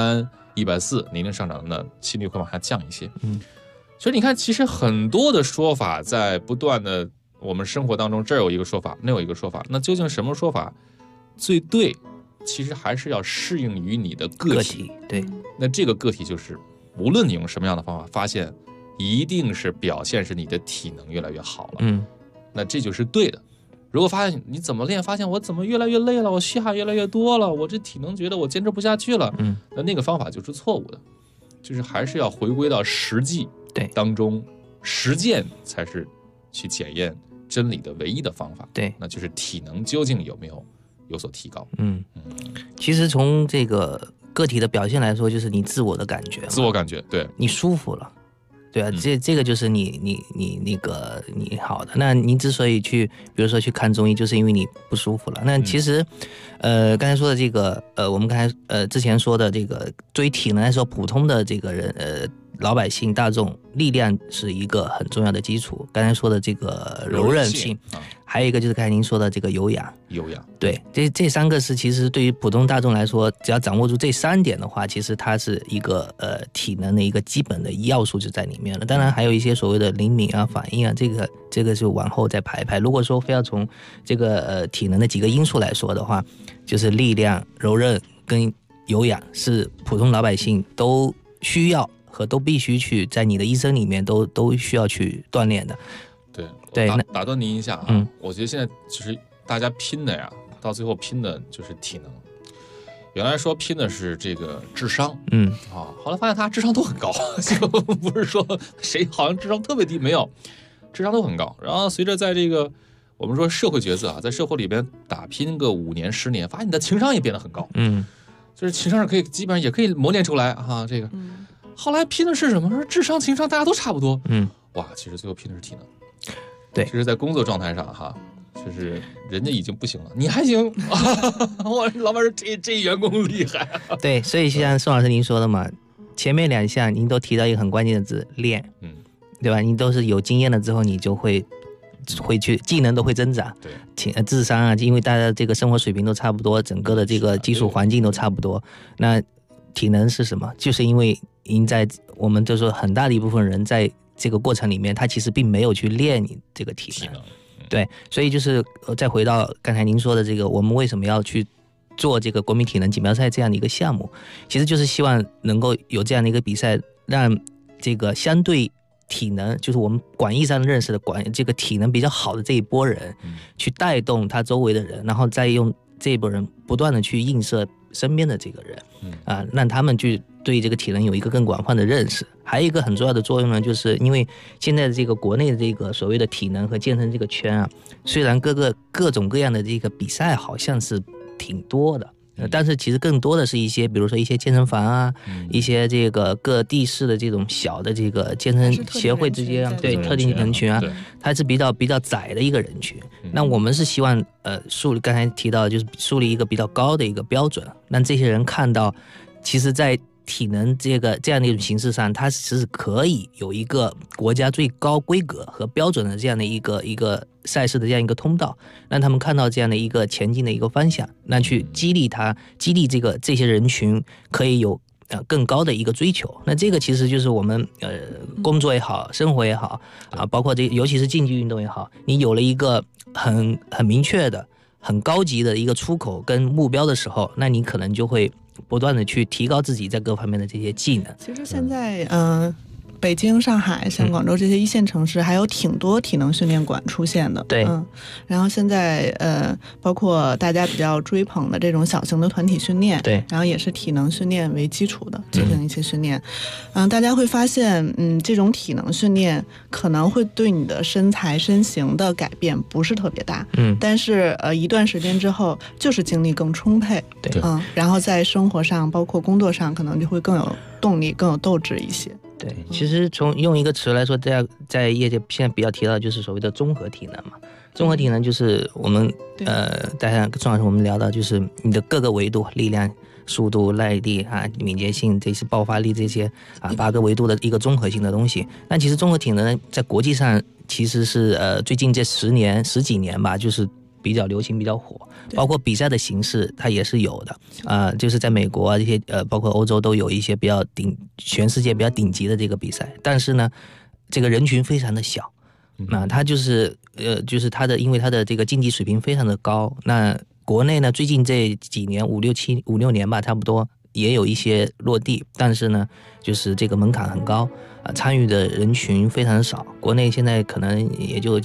130、140，年龄上涨的心率会往下降一些。所以你看，其实很多的说法在不断的我们生活当中，这儿有一个说法，那有一个说法，那究竟什么说法最对？其实还是要适应于你的个体。 对， 那这个个体就是无论你用什么样的方法，发现一定是表现是你的体能越来越好了。那这就是对的。如果发现你怎么练，发现我怎么越来越累了，我虚汗越来越多了，我这体能觉得我坚持不下去了，那个方法就是错误的。就是还是要回归到实际当中，实践才是去检验真理的唯一的方法。 对， 那就是体能究竟有所提高。 其实从这个个体的表现来说，就是你自我的感觉， 自我感觉，对， 你舒服了。对啊，这个就是你好的。那您之所以去，比如说去看中医，就是因为你不舒服了。那其实，刚才说的这个，我们刚才之前说的这个，对于体能来说，普通的这个人，老百姓大众，力量是一个很重要的基础。刚才说的这个柔韧性，还有一个就是刚才您说的这个有氧。对，这三个是其实对于普通大众来说，只要掌握住这3点的话，其实它是一个体能的一个基本的要素就在里面了。当然还有一些所谓的灵敏啊、反应啊，这个就往后再排一排。如果说非要从这个体能的几个因素来说的话，就是力量、柔韧跟有氧是普通老百姓都需要和都必须去在你的一生里面都需要去锻炼的。 对，打断您一下啊，我觉得现在就是大家拼的呀，到最后拼的就是体能。原来说拼的是这个智商，后来发现他智商都很高，就不是说谁好像智商特别低，没有，智商都很高。然后随着在这个我们说社会角色啊，在社会里边打拼个5年10年，发现你的情商也变得很高，就是情商可以基本上也可以磨练出来啊。这个后来拼的是什么？说智商情商大家都差不多，哇，其实最后拼的是体能。 对， 其实在工作状态上哈，就是人家已经不行了，你还行，我老板说这员工厉害。 对，所以像宋老师您说的嘛，前面2项您都提到一个很关键的字，练，对吧？你都是有经验了之后，你就会去技能都会增长，对，智商啊，因为大家这个生活水平都差不多，整个的这个基础环境都差不多，那体能是什么？就是因为您在我们就说很大的一部分人在这个过程里面，他其实并没有去练你这个体能，对，所以就是再回到刚才您说的这个，我们为什么要去做这个国民体能锦标赛这样的一个项目，其实就是希望能够有这样的一个比赛，让这个相对体能，就是我们广义上认识的这个体能比较好的这一波人，去带动他周围的人，然后再用这一波人不断的去映射身边的这个人，让他们去对这个体能有一个更广泛的认识。还有一个很重要的作用呢，就是因为现在的这个国内的这个所谓的体能和健身这个圈啊，虽然各种各样的这个比赛好像是挺多的，但是其实更多的是一些，比如说一些健身房啊，一些这个各地市的这种小的这个健身协会之间，对特定人群啊，它是比较窄的一个人群。那我们是希望刚才提到就是树立一个比较高的一个标准，让这些人看到，其实在体能这样的一种形式上，它是可以有一个国家最高规格和标准的这样的一个赛事的这样一个通道，让他们看到这样的一个前进的一个方向，那去激励这些人群可以有更高的一个追求。那这个其实就是我们工作也好，生活也好啊，包括尤其是竞技运动也好，你有了一个很明确的、很高级的一个出口跟目标的时候，那你可能就会不断的去提高自己在各方面的这些技能。 其实现在北京、上海、像广州这些一线城市，还有挺多体能训练馆出现的。 对， 然后现在包括大家比较追捧的这种小型的团体训练， 对， 然后也是体能训练为基础的进行一些训练。大家会发现，这种体能训练可能会对你的身材身形的改变不是特别大，但是一段时间之后，就是精力更充沛， 对， 然后在生活上包括工作上，可能就会更有动力、更有斗志一些。 对，其实从用一个词来说，在业界现在比较提到的就是所谓的综合体能嘛。综合体能就是我们大家宋老师我们聊到，就是你的各个维度，力量、速度、耐力啊、敏捷性，这些爆发力这些啊8个维度的一个综合性的东西。但其实综合体能在国际上其实是最近这十几年吧，就是比较流行、比较火，包括比赛的形式它也是有的就是在美国啊这些包括欧洲都有一些比较全世界比较顶级的这个比赛，但是呢，这个人群非常的小，那它就是它的因为它的这个竞技水平非常的高，那国内呢最近这几年5、6年吧，差不多也有一些落地，但是呢，就是这个门槛很高。参与的人群非常少，国内现在可能也就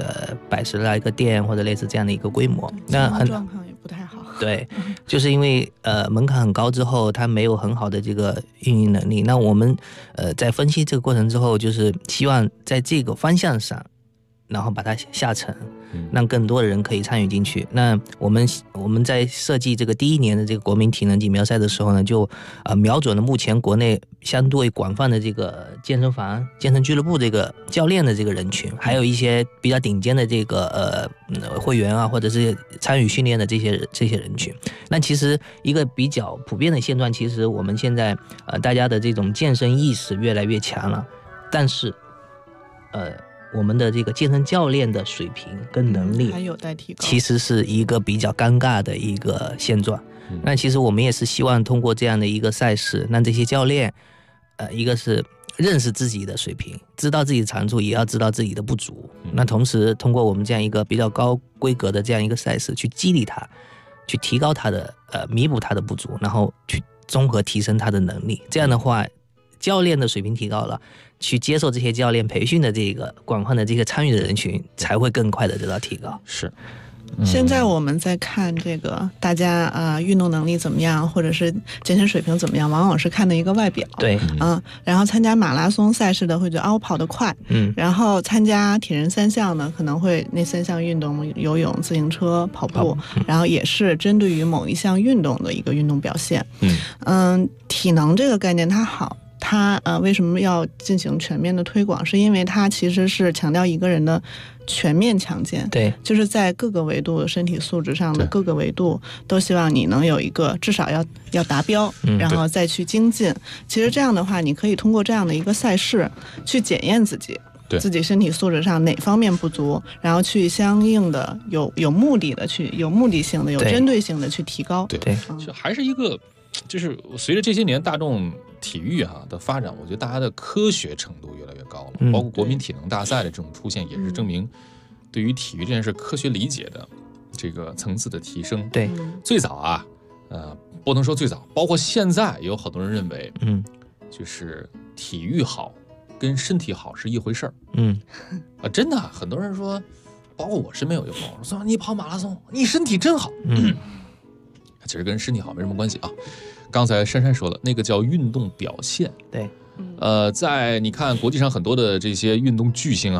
100来个店或者类似这样的一个规模，那状况也不太好。 对，就是因为门槛很高之后，它没有很好的这个运营能力。那我们在分析这个过程之后，就是希望在这个方向上，然后把它下沉，让更多的人可以参与进去。那我们在设计这个第1年的这个国民体能锦标赛的时候呢，就瞄准了目前国内相对广泛的这个健身房、健身俱乐部这个教练的这个人群，还有一些比较顶尖的这个会员啊，或者是参与训练的这些人群。那其实一个比较普遍的现状，其实我们现在大家的这种健身意识越来越强了，但是我们的这个健身教练的水平跟能力还有待提高， 其实是一个比较尴尬的一个现状。那其实我们也是希望通过这样的一个赛事，让这些教练一个是认识自己的水平，知道自己的长处，也要知道自己的不足。那同时通过我们这样一个比较高规格的这样一个赛事，去激励他，去提高他的弥补他的不足，然后去综合提升他的能力。这样的话，教练的水平提高了，去接受这些教练培训的这个广泛的这个参与的人群，才会更快的得到提高。 是。 现在我们在看这个大家运动能力怎么样，或者是健身水平怎么样，往往是看的一个外表。 对， 然后参加马拉松赛事的会觉得我跑得快，然后参加铁人3项呢，可能会那3项运动，游泳、自行车、跑步，然后也是针对于某一项运动的一个运动表现。体能这个概念它好。它为什么要进行全面的推广？是因为它其实是强调一个人的全面强健， 对， 就是在各个维度身体素质上的各个维度都希望你能有一个至少要达标，然后再去精进。其实这样的话，你可以通过这样的一个赛事去检验自己身体素质上哪方面不足，然后去相应的有目的的去有目的性的有针对性的去提高。 对，就还是一个。就是随着这些年大众体育的发展，我觉得大家的科学程度越来越高了，包括国民体能大赛的这种出现，也是证明对于体育这件事科学理解的这个层次的提升。 对， 最早不能说最早，包括现在也有很多人认为，就是体育好跟身体好是一回事儿。真的，很多人说，包括我身边有一个朋友说，你跑马拉松，你身体真好。其实跟身体好没什么关系啊。刚才珊珊说了，那个叫运动表现。 对， 在你看国际上很多的这些运动巨星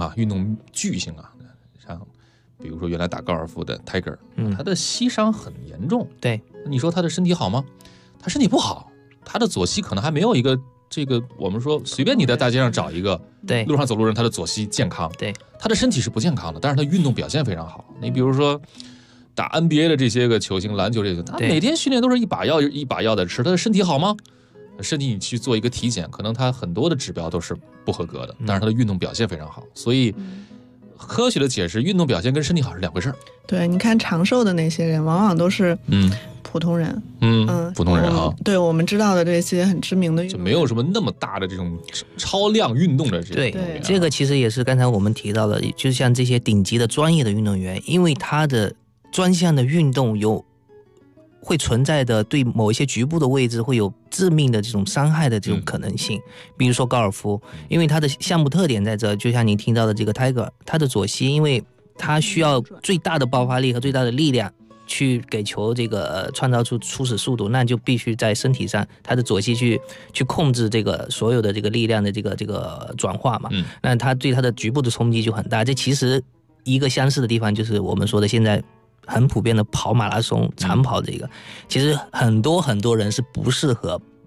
像比如说原来打高尔夫的 Tiger，他的膝伤很严重。 对， 你说他的身体好吗？他身体不好，他的左膝可能还没有一个这个我们说随便你在大街上找一个对路上走路人，他的左膝健康。 对， 他的身体是不健康的，但是他运动表现非常好。你比如说。打 NBA 的这些个球星，篮球这些，他每天训练都是一把药一把药的吃，他的身体好吗？身体你去做一个体检，可能他很多的指标都是不合格的，但是他的运动表现非常好，所以科学的解释，运动表现跟身体好是两回事。 对，你看长寿的那些人，往往都是普通人， 普通人啊。 对，我们知道的这些很知名的运动员， 就没有什么那么大的这种超量运动的这种。 对，这个其实也是刚才我们提到的，就像这些顶级的专业的运动员，因为他的专项的运动会存在的对某一些局部的位置会有致命的这种伤害的这种可能性。比如说高尔夫，因为它的项目特点在这，就像您听到的这个 Tiger， 他的左膝，因为他需要最大的爆发力和最大的力量去给球这个创造出初始速度，那就必须在身体上他的左膝去控制这个所有的这个力量的这个转化嘛。那他对他的局部的冲击就很大。这其实一个相似的地方就是我们说的现在很普遍的跑马拉松长跑，这个其实很多人是不适合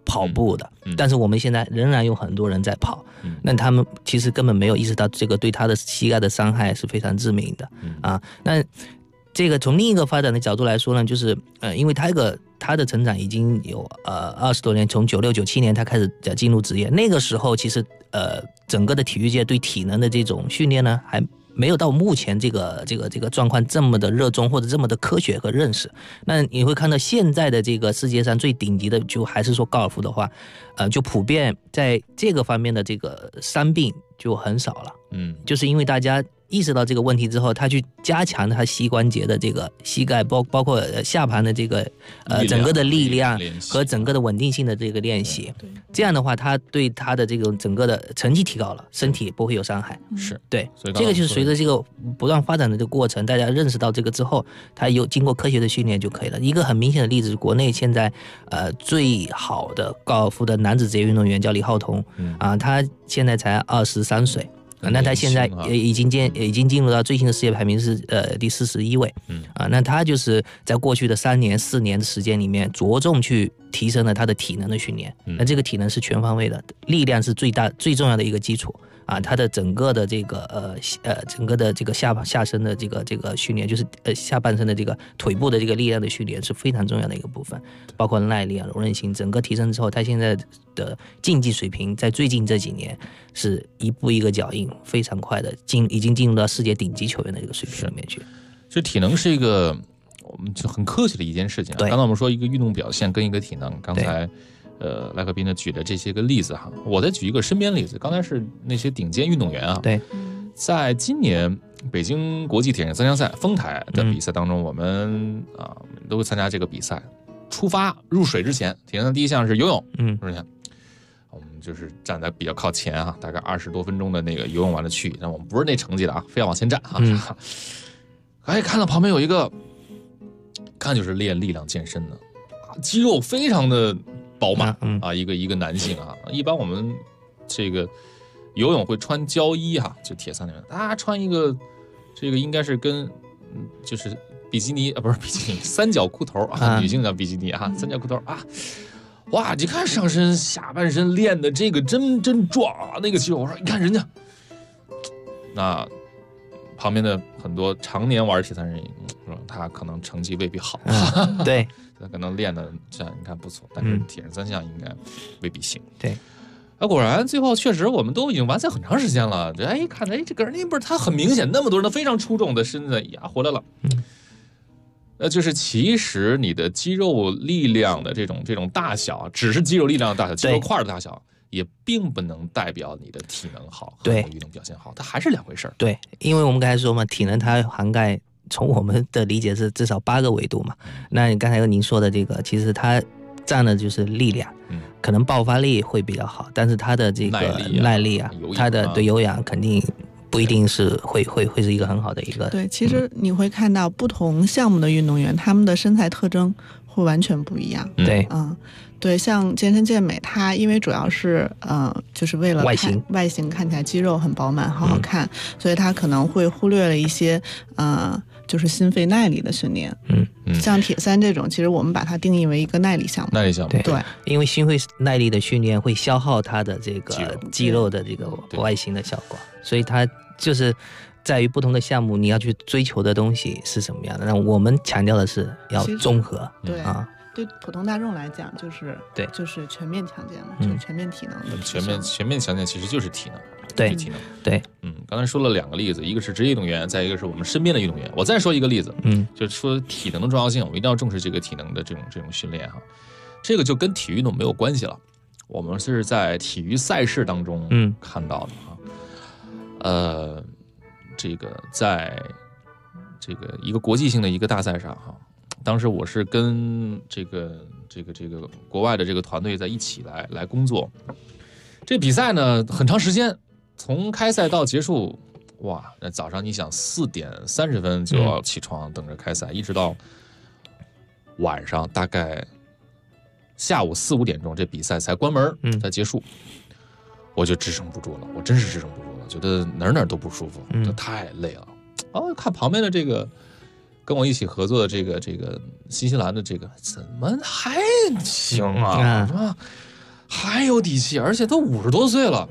跑步的，但是我们现在仍然有很多人在跑，那他们其实根本没有意识到这个对他的膝盖的伤害是非常致命的啊。那这个从另一个发展的角度来说呢，就是因为他的成长已经有20多年，从96、97年他开始进入职业，那个时候其实整个的体育界对体能的这种训练呢，还没有到目前这个状况这么的热衷或者这么的科学和认识。那你会看到现在的这个世界上最顶级的，就还是说高尔夫的话，就普遍在这个方面的这个伤病就很少了。就是因为大家意识到这个问题之后，他去加强他膝关节的这个膝盖包括下盘的这个整个的力量和整个的稳定性的这个练习，这样的话他对他的这种整个的成绩提高了，身体不会有伤害。 是对，这个就是随着这个不断发展的这个过程，大家认识到这个之后，他有经过科学的训练就可以了。一个很明显的例子是国内现在最好的高尔夫的男子职业运动员叫李浩彤他现在才23岁。那他现在已经进入到最新的世界排名是第41位，那他就是在过去的3年4年的时间里面着重去提升了他的体能的训练，那这个体能是全方位的，力量是最重要的一个基础啊，他的整个的这个整个的这个下身的这个训练，就是下半身的这个腿部的这个力量的训练是非常重要的一个部分，包括耐力啊、柔韧性，整个提升之后，他现在的竞技水平在最近这几年是一步一个脚印，非常快的已经进入到世界顶级球员的这个水平里面去。 这体能是一个我们就很客气的一件事情。刚才我们说一个运动表现跟一个体能，刚才赖克斌呢举的这些个例子哈，我再举一个身边例子。刚才是那些顶尖运动员啊， 对， 在今年北京国际铁人三项赛丰台的比赛当中，我们都会参加这个比赛。出发入水之前，铁人的第一项是游泳，入前，我们就是站在比较靠前啊，大概20多分钟的那个游泳完了去，但我们不是那成绩的啊，非要往前站啊。看到旁边有一个，看就是练力量健身的，肌肉非常的饱满啊，一个男性啊，一般我们这个游泳会穿胶衣哈，就铁三里面，穿一个这个应该是跟就是比基尼不是比基尼，三角裤头啊，女性叫比基尼啊，三角裤头啊，哇，你看上身下半身练的这个真壮啊，那个肌肉，我说你看人家，那旁边的很多常年玩铁三人，他可能成绩未必好， 对。 他可能练的这样你看不错，但是铁人三项应该未必行。 对， 果然最后确实我们都已经完赛很长时间了。看这个人，不是他很明显，那么多人都非常出众的身子呀回来了。就是其实你的肌肉力量的这种大小，只是肌肉力量的大小，肌肉块的大小，也并不能代表你的体能好和运动表现好，它还是两回事。 对，因为我们刚才说嘛，体能它涵盖。从我们的理解是至少8个维度嘛，那你刚才您说的这个，其实它占的就是力量，可能爆发力会比较好，但是它的这个耐力啊，它的对有氧肯定不一定是会是一个很好的一个。 对，其实你会看到不同项目的运动员，他们的身材特征会完全不一样。 对， 对，像健身健美，它因为主要是就是为了外形看起来肌肉很饱满，好看，所以它可能会忽略了一些就是心肺耐力的训练。像铁三这种，其实我们把它定义为一个耐力项目。 耐力项目， 对，因为心肺耐力的训练会消耗它的这个肌肉的这个外形的效果，所以它就是在于不同的项目，你要去追求的东西是什么样的。那我们强调的是要综合， 对啊。对普通大众来讲，就是全面强健了，就是全面体能。 全面强健其实就是体能， 对体能。 对， 刚才说了2个例子，一个是职业运动员，再一个是我们身边的运动员。我再说一个例子，就是说体能的重要性，我们一定要重视这个体能的这种训练哈。这个就跟体育运动没有关系了，我们是在体育赛事当中看到的哈。这个在这个一个国际性的一个大赛上哈。当时我是跟这个国外的这个团队在一起来工作。这比赛呢很长时间，从开赛到结束，哇，那早上你想4点30分就要起床等着开赛，一直到晚上大概下午4、5点钟，这比赛才关门才结束。我就支撑不住了，我真是支撑不住了，觉得哪都不舒服，这太累了。看旁边的这个。跟我一起合作的这个新西兰的这个怎么还行啊？是吧？ 还有底气，而且都50多岁了。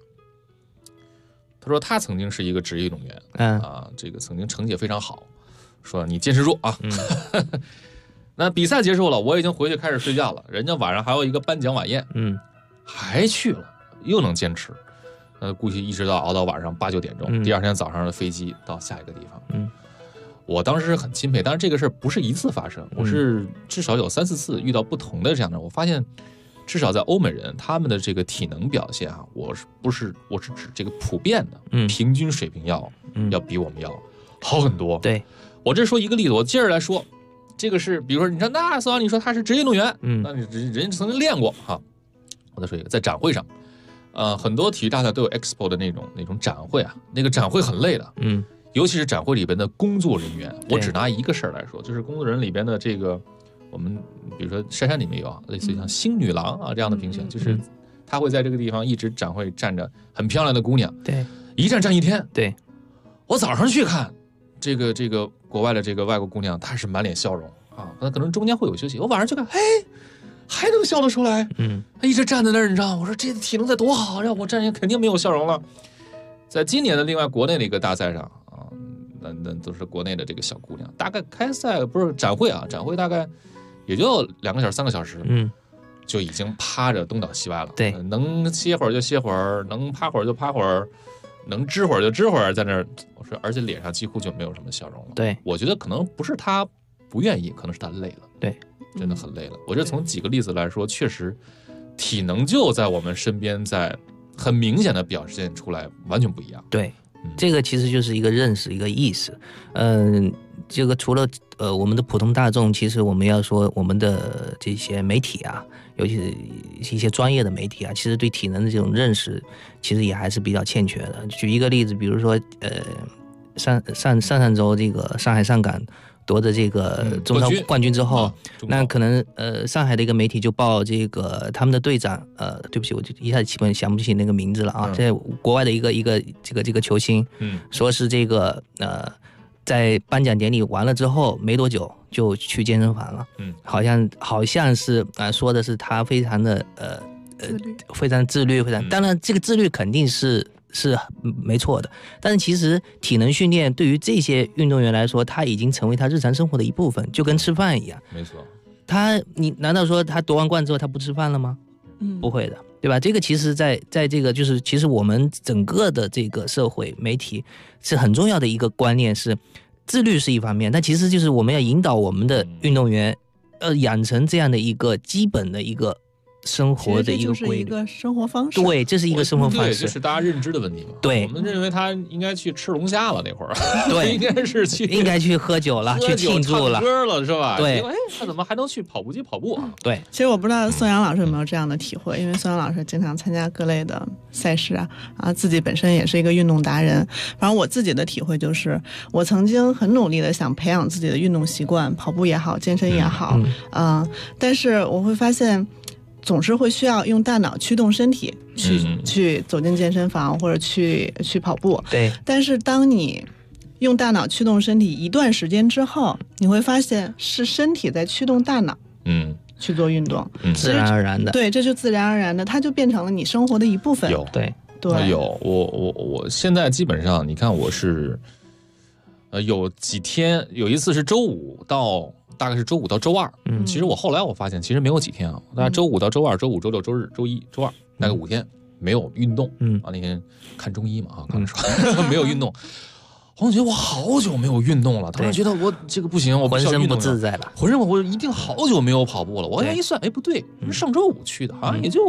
他说他曾经是一个职业运动员，这个曾经成绩也非常好，说你坚持住啊。那比赛结束了，我已经回去开始睡觉了，人家晚上还有一个颁奖晚宴，还去了，又能坚持。估计一直熬到晚上8、9点钟，第二天早上的飞机到下一个地方。我当时很钦佩，但是这个事儿不是一次发生，我是至少有3、4次遇到不同的这样的。我发现，至少在欧美人他们的这个体能表现啊，我是指这个普遍的，平均水平要比我们要好很多。 对， 我这说一个例子，我接着来说，这个是比如说，你说那宋阳，你说他是职业运动员，那人家曾经练过哈。我再说一个，在展会上。很多体育大赛都有 expo 的那种展会啊，那个展会很累的，尤其是展会里边的工作人员。我只拿一个事儿来说，就是工作人员里边的这个，我们比如说珊里面有类似于像星女郎啊这样的评选，就是她会在这个地方一直展会站着很漂亮的姑娘， 对， 一站一天。 对， 我早上去看这个国外的这个外国姑娘，她是满脸笑容啊，那可能中间会有休息。我晚上去看，嘿。还能笑得出来，他一直站在那儿，你知道，我说这体能得多好，让我站人肯定没有笑容了。在今年的另外国内的一个大赛上啊，那都是国内的这个小姑娘，大概开赛不是展会啊，展会大概也就2个小时、3个小时，就已经趴着东倒西歪了。 对， 能歇会儿就歇会儿，能趴会儿就趴会儿，能支会儿就支会儿，在那儿。我说，而且脸上几乎就没有什么笑容了。 对， 我觉得可能不是他不愿意，可能是他累了。 对。 真的很累了。我这从几个例子来说，确实体能就在我们身边，在很明显的表现出来，完全不一样。 对，这个其实就是一个认识，一个意识。这个除了我们的普通大众，其实我们要说我们的这些媒体啊，尤其是一些专业的媒体啊，其实对体能的这种认识，其实也还是比较欠缺的。举一个例子，比如说上周这个上海上港夺得这个中超冠军之后，那可能上海的一个媒体就报这个他们的队长，对不起，我就一下子想不起那个名字了啊。在国外的一个这个球星，说是这个在颁奖典礼完了之后没多久就去健身房了，好像是说的是他非常的非常自律，当然这个自律肯定是没错的，但是其实体能训练对于这些运动员来说，他已经成为他日常生活的一部分，就跟吃饭一样。 没错， 你难道说他夺完冠之后他不吃饭了吗？不会的，对吧？这个其实在这个就是其实我们整个的这个社会媒体是很重要的一个观念，是自律是一方面，但其实就是我们要引导我们的运动员养成这样的一个基本的一个生活的一个规律， 这就是一个生活方式。 对，这是一个生活方式， 对，就是大家认知的问题嘛。 对， 我们认为他应该去吃龙虾了那会儿， 对， 应该去喝酒了，去庆祝了， 唱歌了是吧？ 对， 他怎么还能去跑步机跑步啊？ 对， 其实我不知道宋阳老师有没有这样的体会，因为宋阳老师经常参加各类的赛事啊，自己本身也是一个运动达人。反正我自己的体会就是，我曾经很努力的想培养自己的运动习惯，跑步也好，健身也好，但是我会发现。总是会需要用大脑驱动身体去走进健身房或者去跑步。 对。 但是当你用大脑驱动身体一段时间之后，你会发现是身体在驱动大脑，去做运动， 自然而然的。 对，这就自然而然的，它就变成了你生活的一部分。 有， 对， 有。我现在基本上，你看我是，有几天，有一次是周5到。大概是周5到周2，其实我后来我发现其实没有几天啊，大概周5到周2、周5、周6、周日、周1、周2，大概5天没有运动，那天看中医嘛啊，刚才说没有运动，我觉得我好久没有运动了，当时觉得我这个不行，我浑身不自在了， 浑身我一定好久没有跑步了，我一算，哎不对，上周5去的，好像也就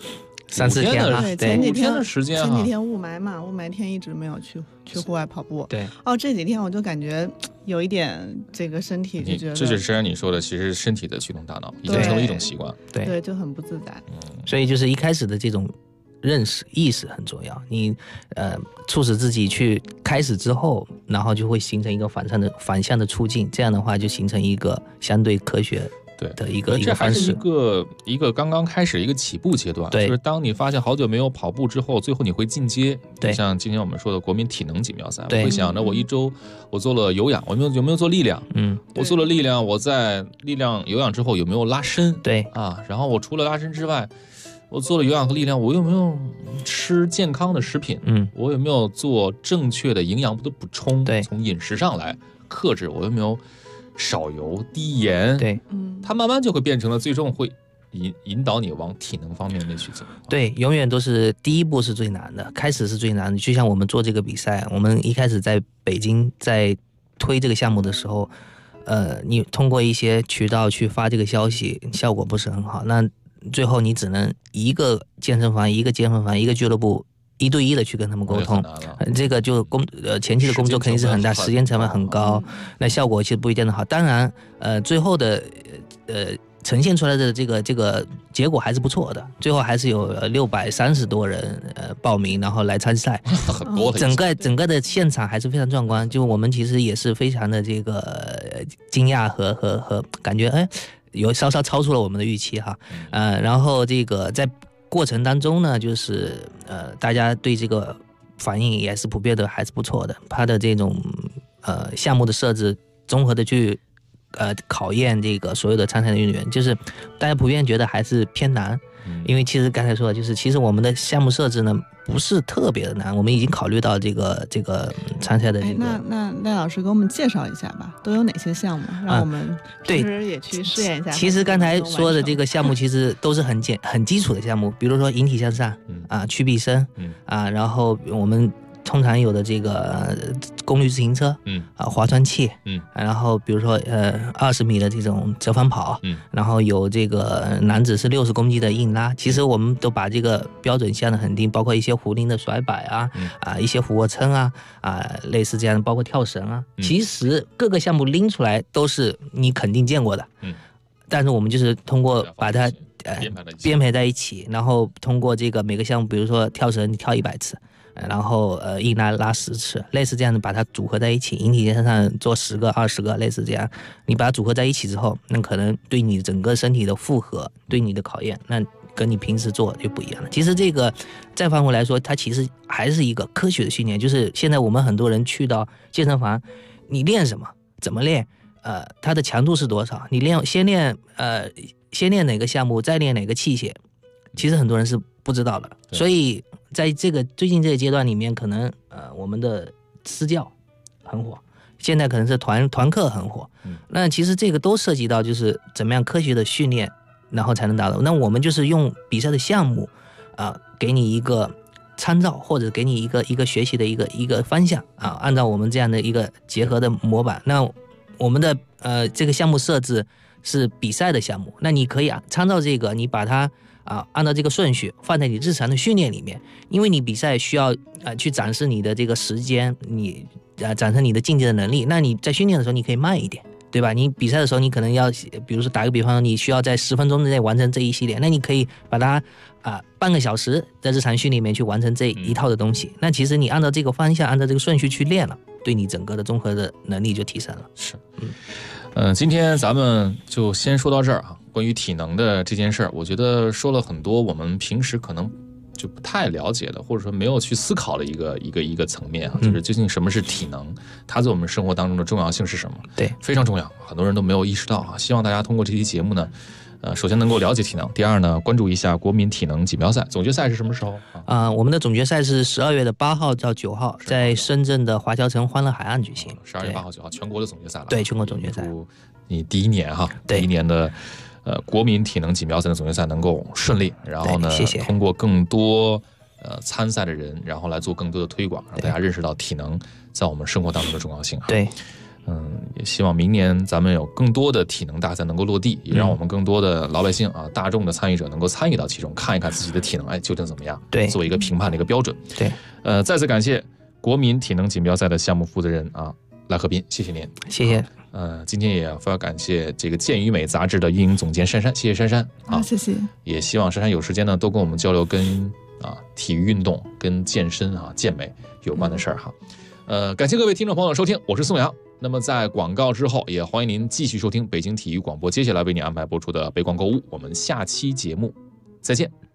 3、4天了， 前几天的时间， 前几天雾霾嘛，雾霾天一直没有去户外跑步。 对， 这几天我就感觉有一点这个身体就觉得， 这就是像你说的，其实身体的驱动大脑已经成为一种习惯， 对，就很不自在。 所以就是一开始的这种认识意识很重要，你促使自己去开始之后，然后就会形成一个反向的促进，这样的话就形成一个相对科学。 对的一个方式， 这还是一个刚刚开始一个起步阶段。 对， 就是当你发现好久没有跑步之后，最后你会进阶。 对， 像今天我们说的国民体能锦标赛，我会想着我一周我做了有氧，我有没有做力量？我做了力量，我在力量有氧之后有没有拉伸？ 对然后我除了拉伸之外， 我做了有氧和力量，我有没有吃健康的食品？我有没有做正确的营养的补充？ 对， 从饮食上来克制，我有没有少油低盐？ 对， 它慢慢就会变成了最终会引导你往体能方面面去走。 对，永远都是第一步是最难的，开始是最难的。就像我们做这个比赛，我们一开始在北京在推这个项目的时候，你通过一些渠道去发这个消息，效果不是很好。那最后你只能一个健身房、一个健身房、一个俱乐部1对1的去跟他们沟通，这个就前期的工作肯定是很大，时间成本很高，那效果其实不一定的好。当然，最后的呈现出来的这个结果还是不错的，最后还是有630多人报名，然后来参赛， 很多的整个的现场还是非常壮观。就我们其实也是非常的这个惊讶和感觉，有稍稍超出了我们的预期哈，然后这个在过程当中呢，就是大家对这个反应也是普遍的还是不错的，它的这种项目的设置综合的去考验这个所有的参赛的运动员，就是大家普遍觉得还是偏难，因为其实刚才说的就是，其实我们的项目设置呢不是特别的难，我们已经考虑到这个参赛的这个。 那赖老师给我们介绍一下吧，都有哪些项目，让我们平时也去试验一下。 其实刚才说的这个项目其实都是很基础的项目，比如说引体向上屈臂伸然后我们通常有的这个功率自行车，划船器，然后比如说20米的这种折返跑，然后有这个男子是60公斤的硬拉，其实我们都把这个标准下得很低，包括一些壶铃的甩摆一些俯卧撑类似这样的，包括跳绳其实各个项目拎出来都是你肯定见过的，但是我们就是通过把它编排在一起，然后通过这个每个项目，比如说跳绳你跳100次。然后硬拉10次，类似这样的把它组合在一起，引体向上做10个、20个，类似这样，你把它组合在一起之后，那可能对你整个身体的负荷，对你的考验，那跟你平时做就不一样了。其实这个再反过来说，它其实还是一个科学的训练，就是现在我们很多人去到健身房，你练什么，怎么练，它的强度是多少，你先练哪个项目，再练哪个器械，其实很多人是不知道的，所以。在最近这个阶段里面，可能我们的私教很火，现在可能是团课很火，那其实这个都涉及到就是怎么样科学的训练，然后才能达到。那我们就是用比赛的项目给你一个参照，或者给你一个学习的一个方向按照我们这样的一个结合的模板，那我们的这个项目设置是比赛的项目，那你可以参照这个，你把它按照这个顺序放在你日常的训练里面，因为你比赛需要去展示你的这个时间，你展示你的竞技的能力，那你在训练的时候你可以慢一点，对吧？你比赛的时候你可能要，比如说打个比方，你需要在10分钟之内完成这一系列，那你可以把它半个小时在日常训练里面去完成这一套的东西，那其实你按照这个方向，按照这个顺序去练了，对你整个的综合的能力就提升了。 是，今天咱们就先说到这儿关于体能的这件事儿，我觉得说了很多我们平时可能就不太了解的，或者说没有去思考的一个层面就是究竟什么是体能，它在我们生活当中的重要性是什么？ 对， 非常重要，很多人都没有意识到希望大家通过这期节目呢，首先能够了解体能，第二呢，关注一下国民体能锦标赛总决赛是什么时候我们的总决赛是12月8号到9号，在深圳的华侨城欢乐海岸举行。 12月8号、9号，全国的总决赛了。 对，全国总决赛。 你第一年第一年的国民体能锦标赛的总决赛能够顺利，然后呢， 谢谢通过更多参赛的人，然后来做更多的推广，让大家认识到体能在我们生活当中的重要性。 对。 也希望明年咱们有更多的体能大赛能够落地，也让我们更多的老百姓大众的参与者能够参与到其中，看一看自己的体能究竟怎么样， 对， 作为一个评判的一个标准。 对， 再次感谢国民体能锦标赛的项目负责人赖和斌，谢谢您。 谢谢。 今天也非常感谢这个健与美杂志的运营总监珊珊，谢谢珊珊谢谢。 也希望珊珊有时间呢多跟我们交流跟体育运动、跟健身健美有关的事儿感谢各位听众朋友的收听，我是宋阳。那么在广告之后，也欢迎您继续收听北京体育广播接下来为您安排播出的北广购物。我们下期节目再见。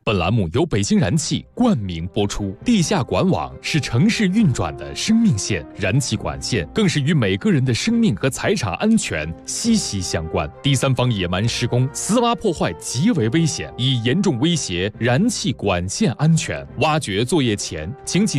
本栏目由北京燃气冠名播出。地下管网是城市运转的生命线，燃气管线更是与每个人的生命和财产安全息息相关。第三方野蛮施工、私挖破坏极为危险，已严重威胁燃气管线安全。挖掘作业前，请谨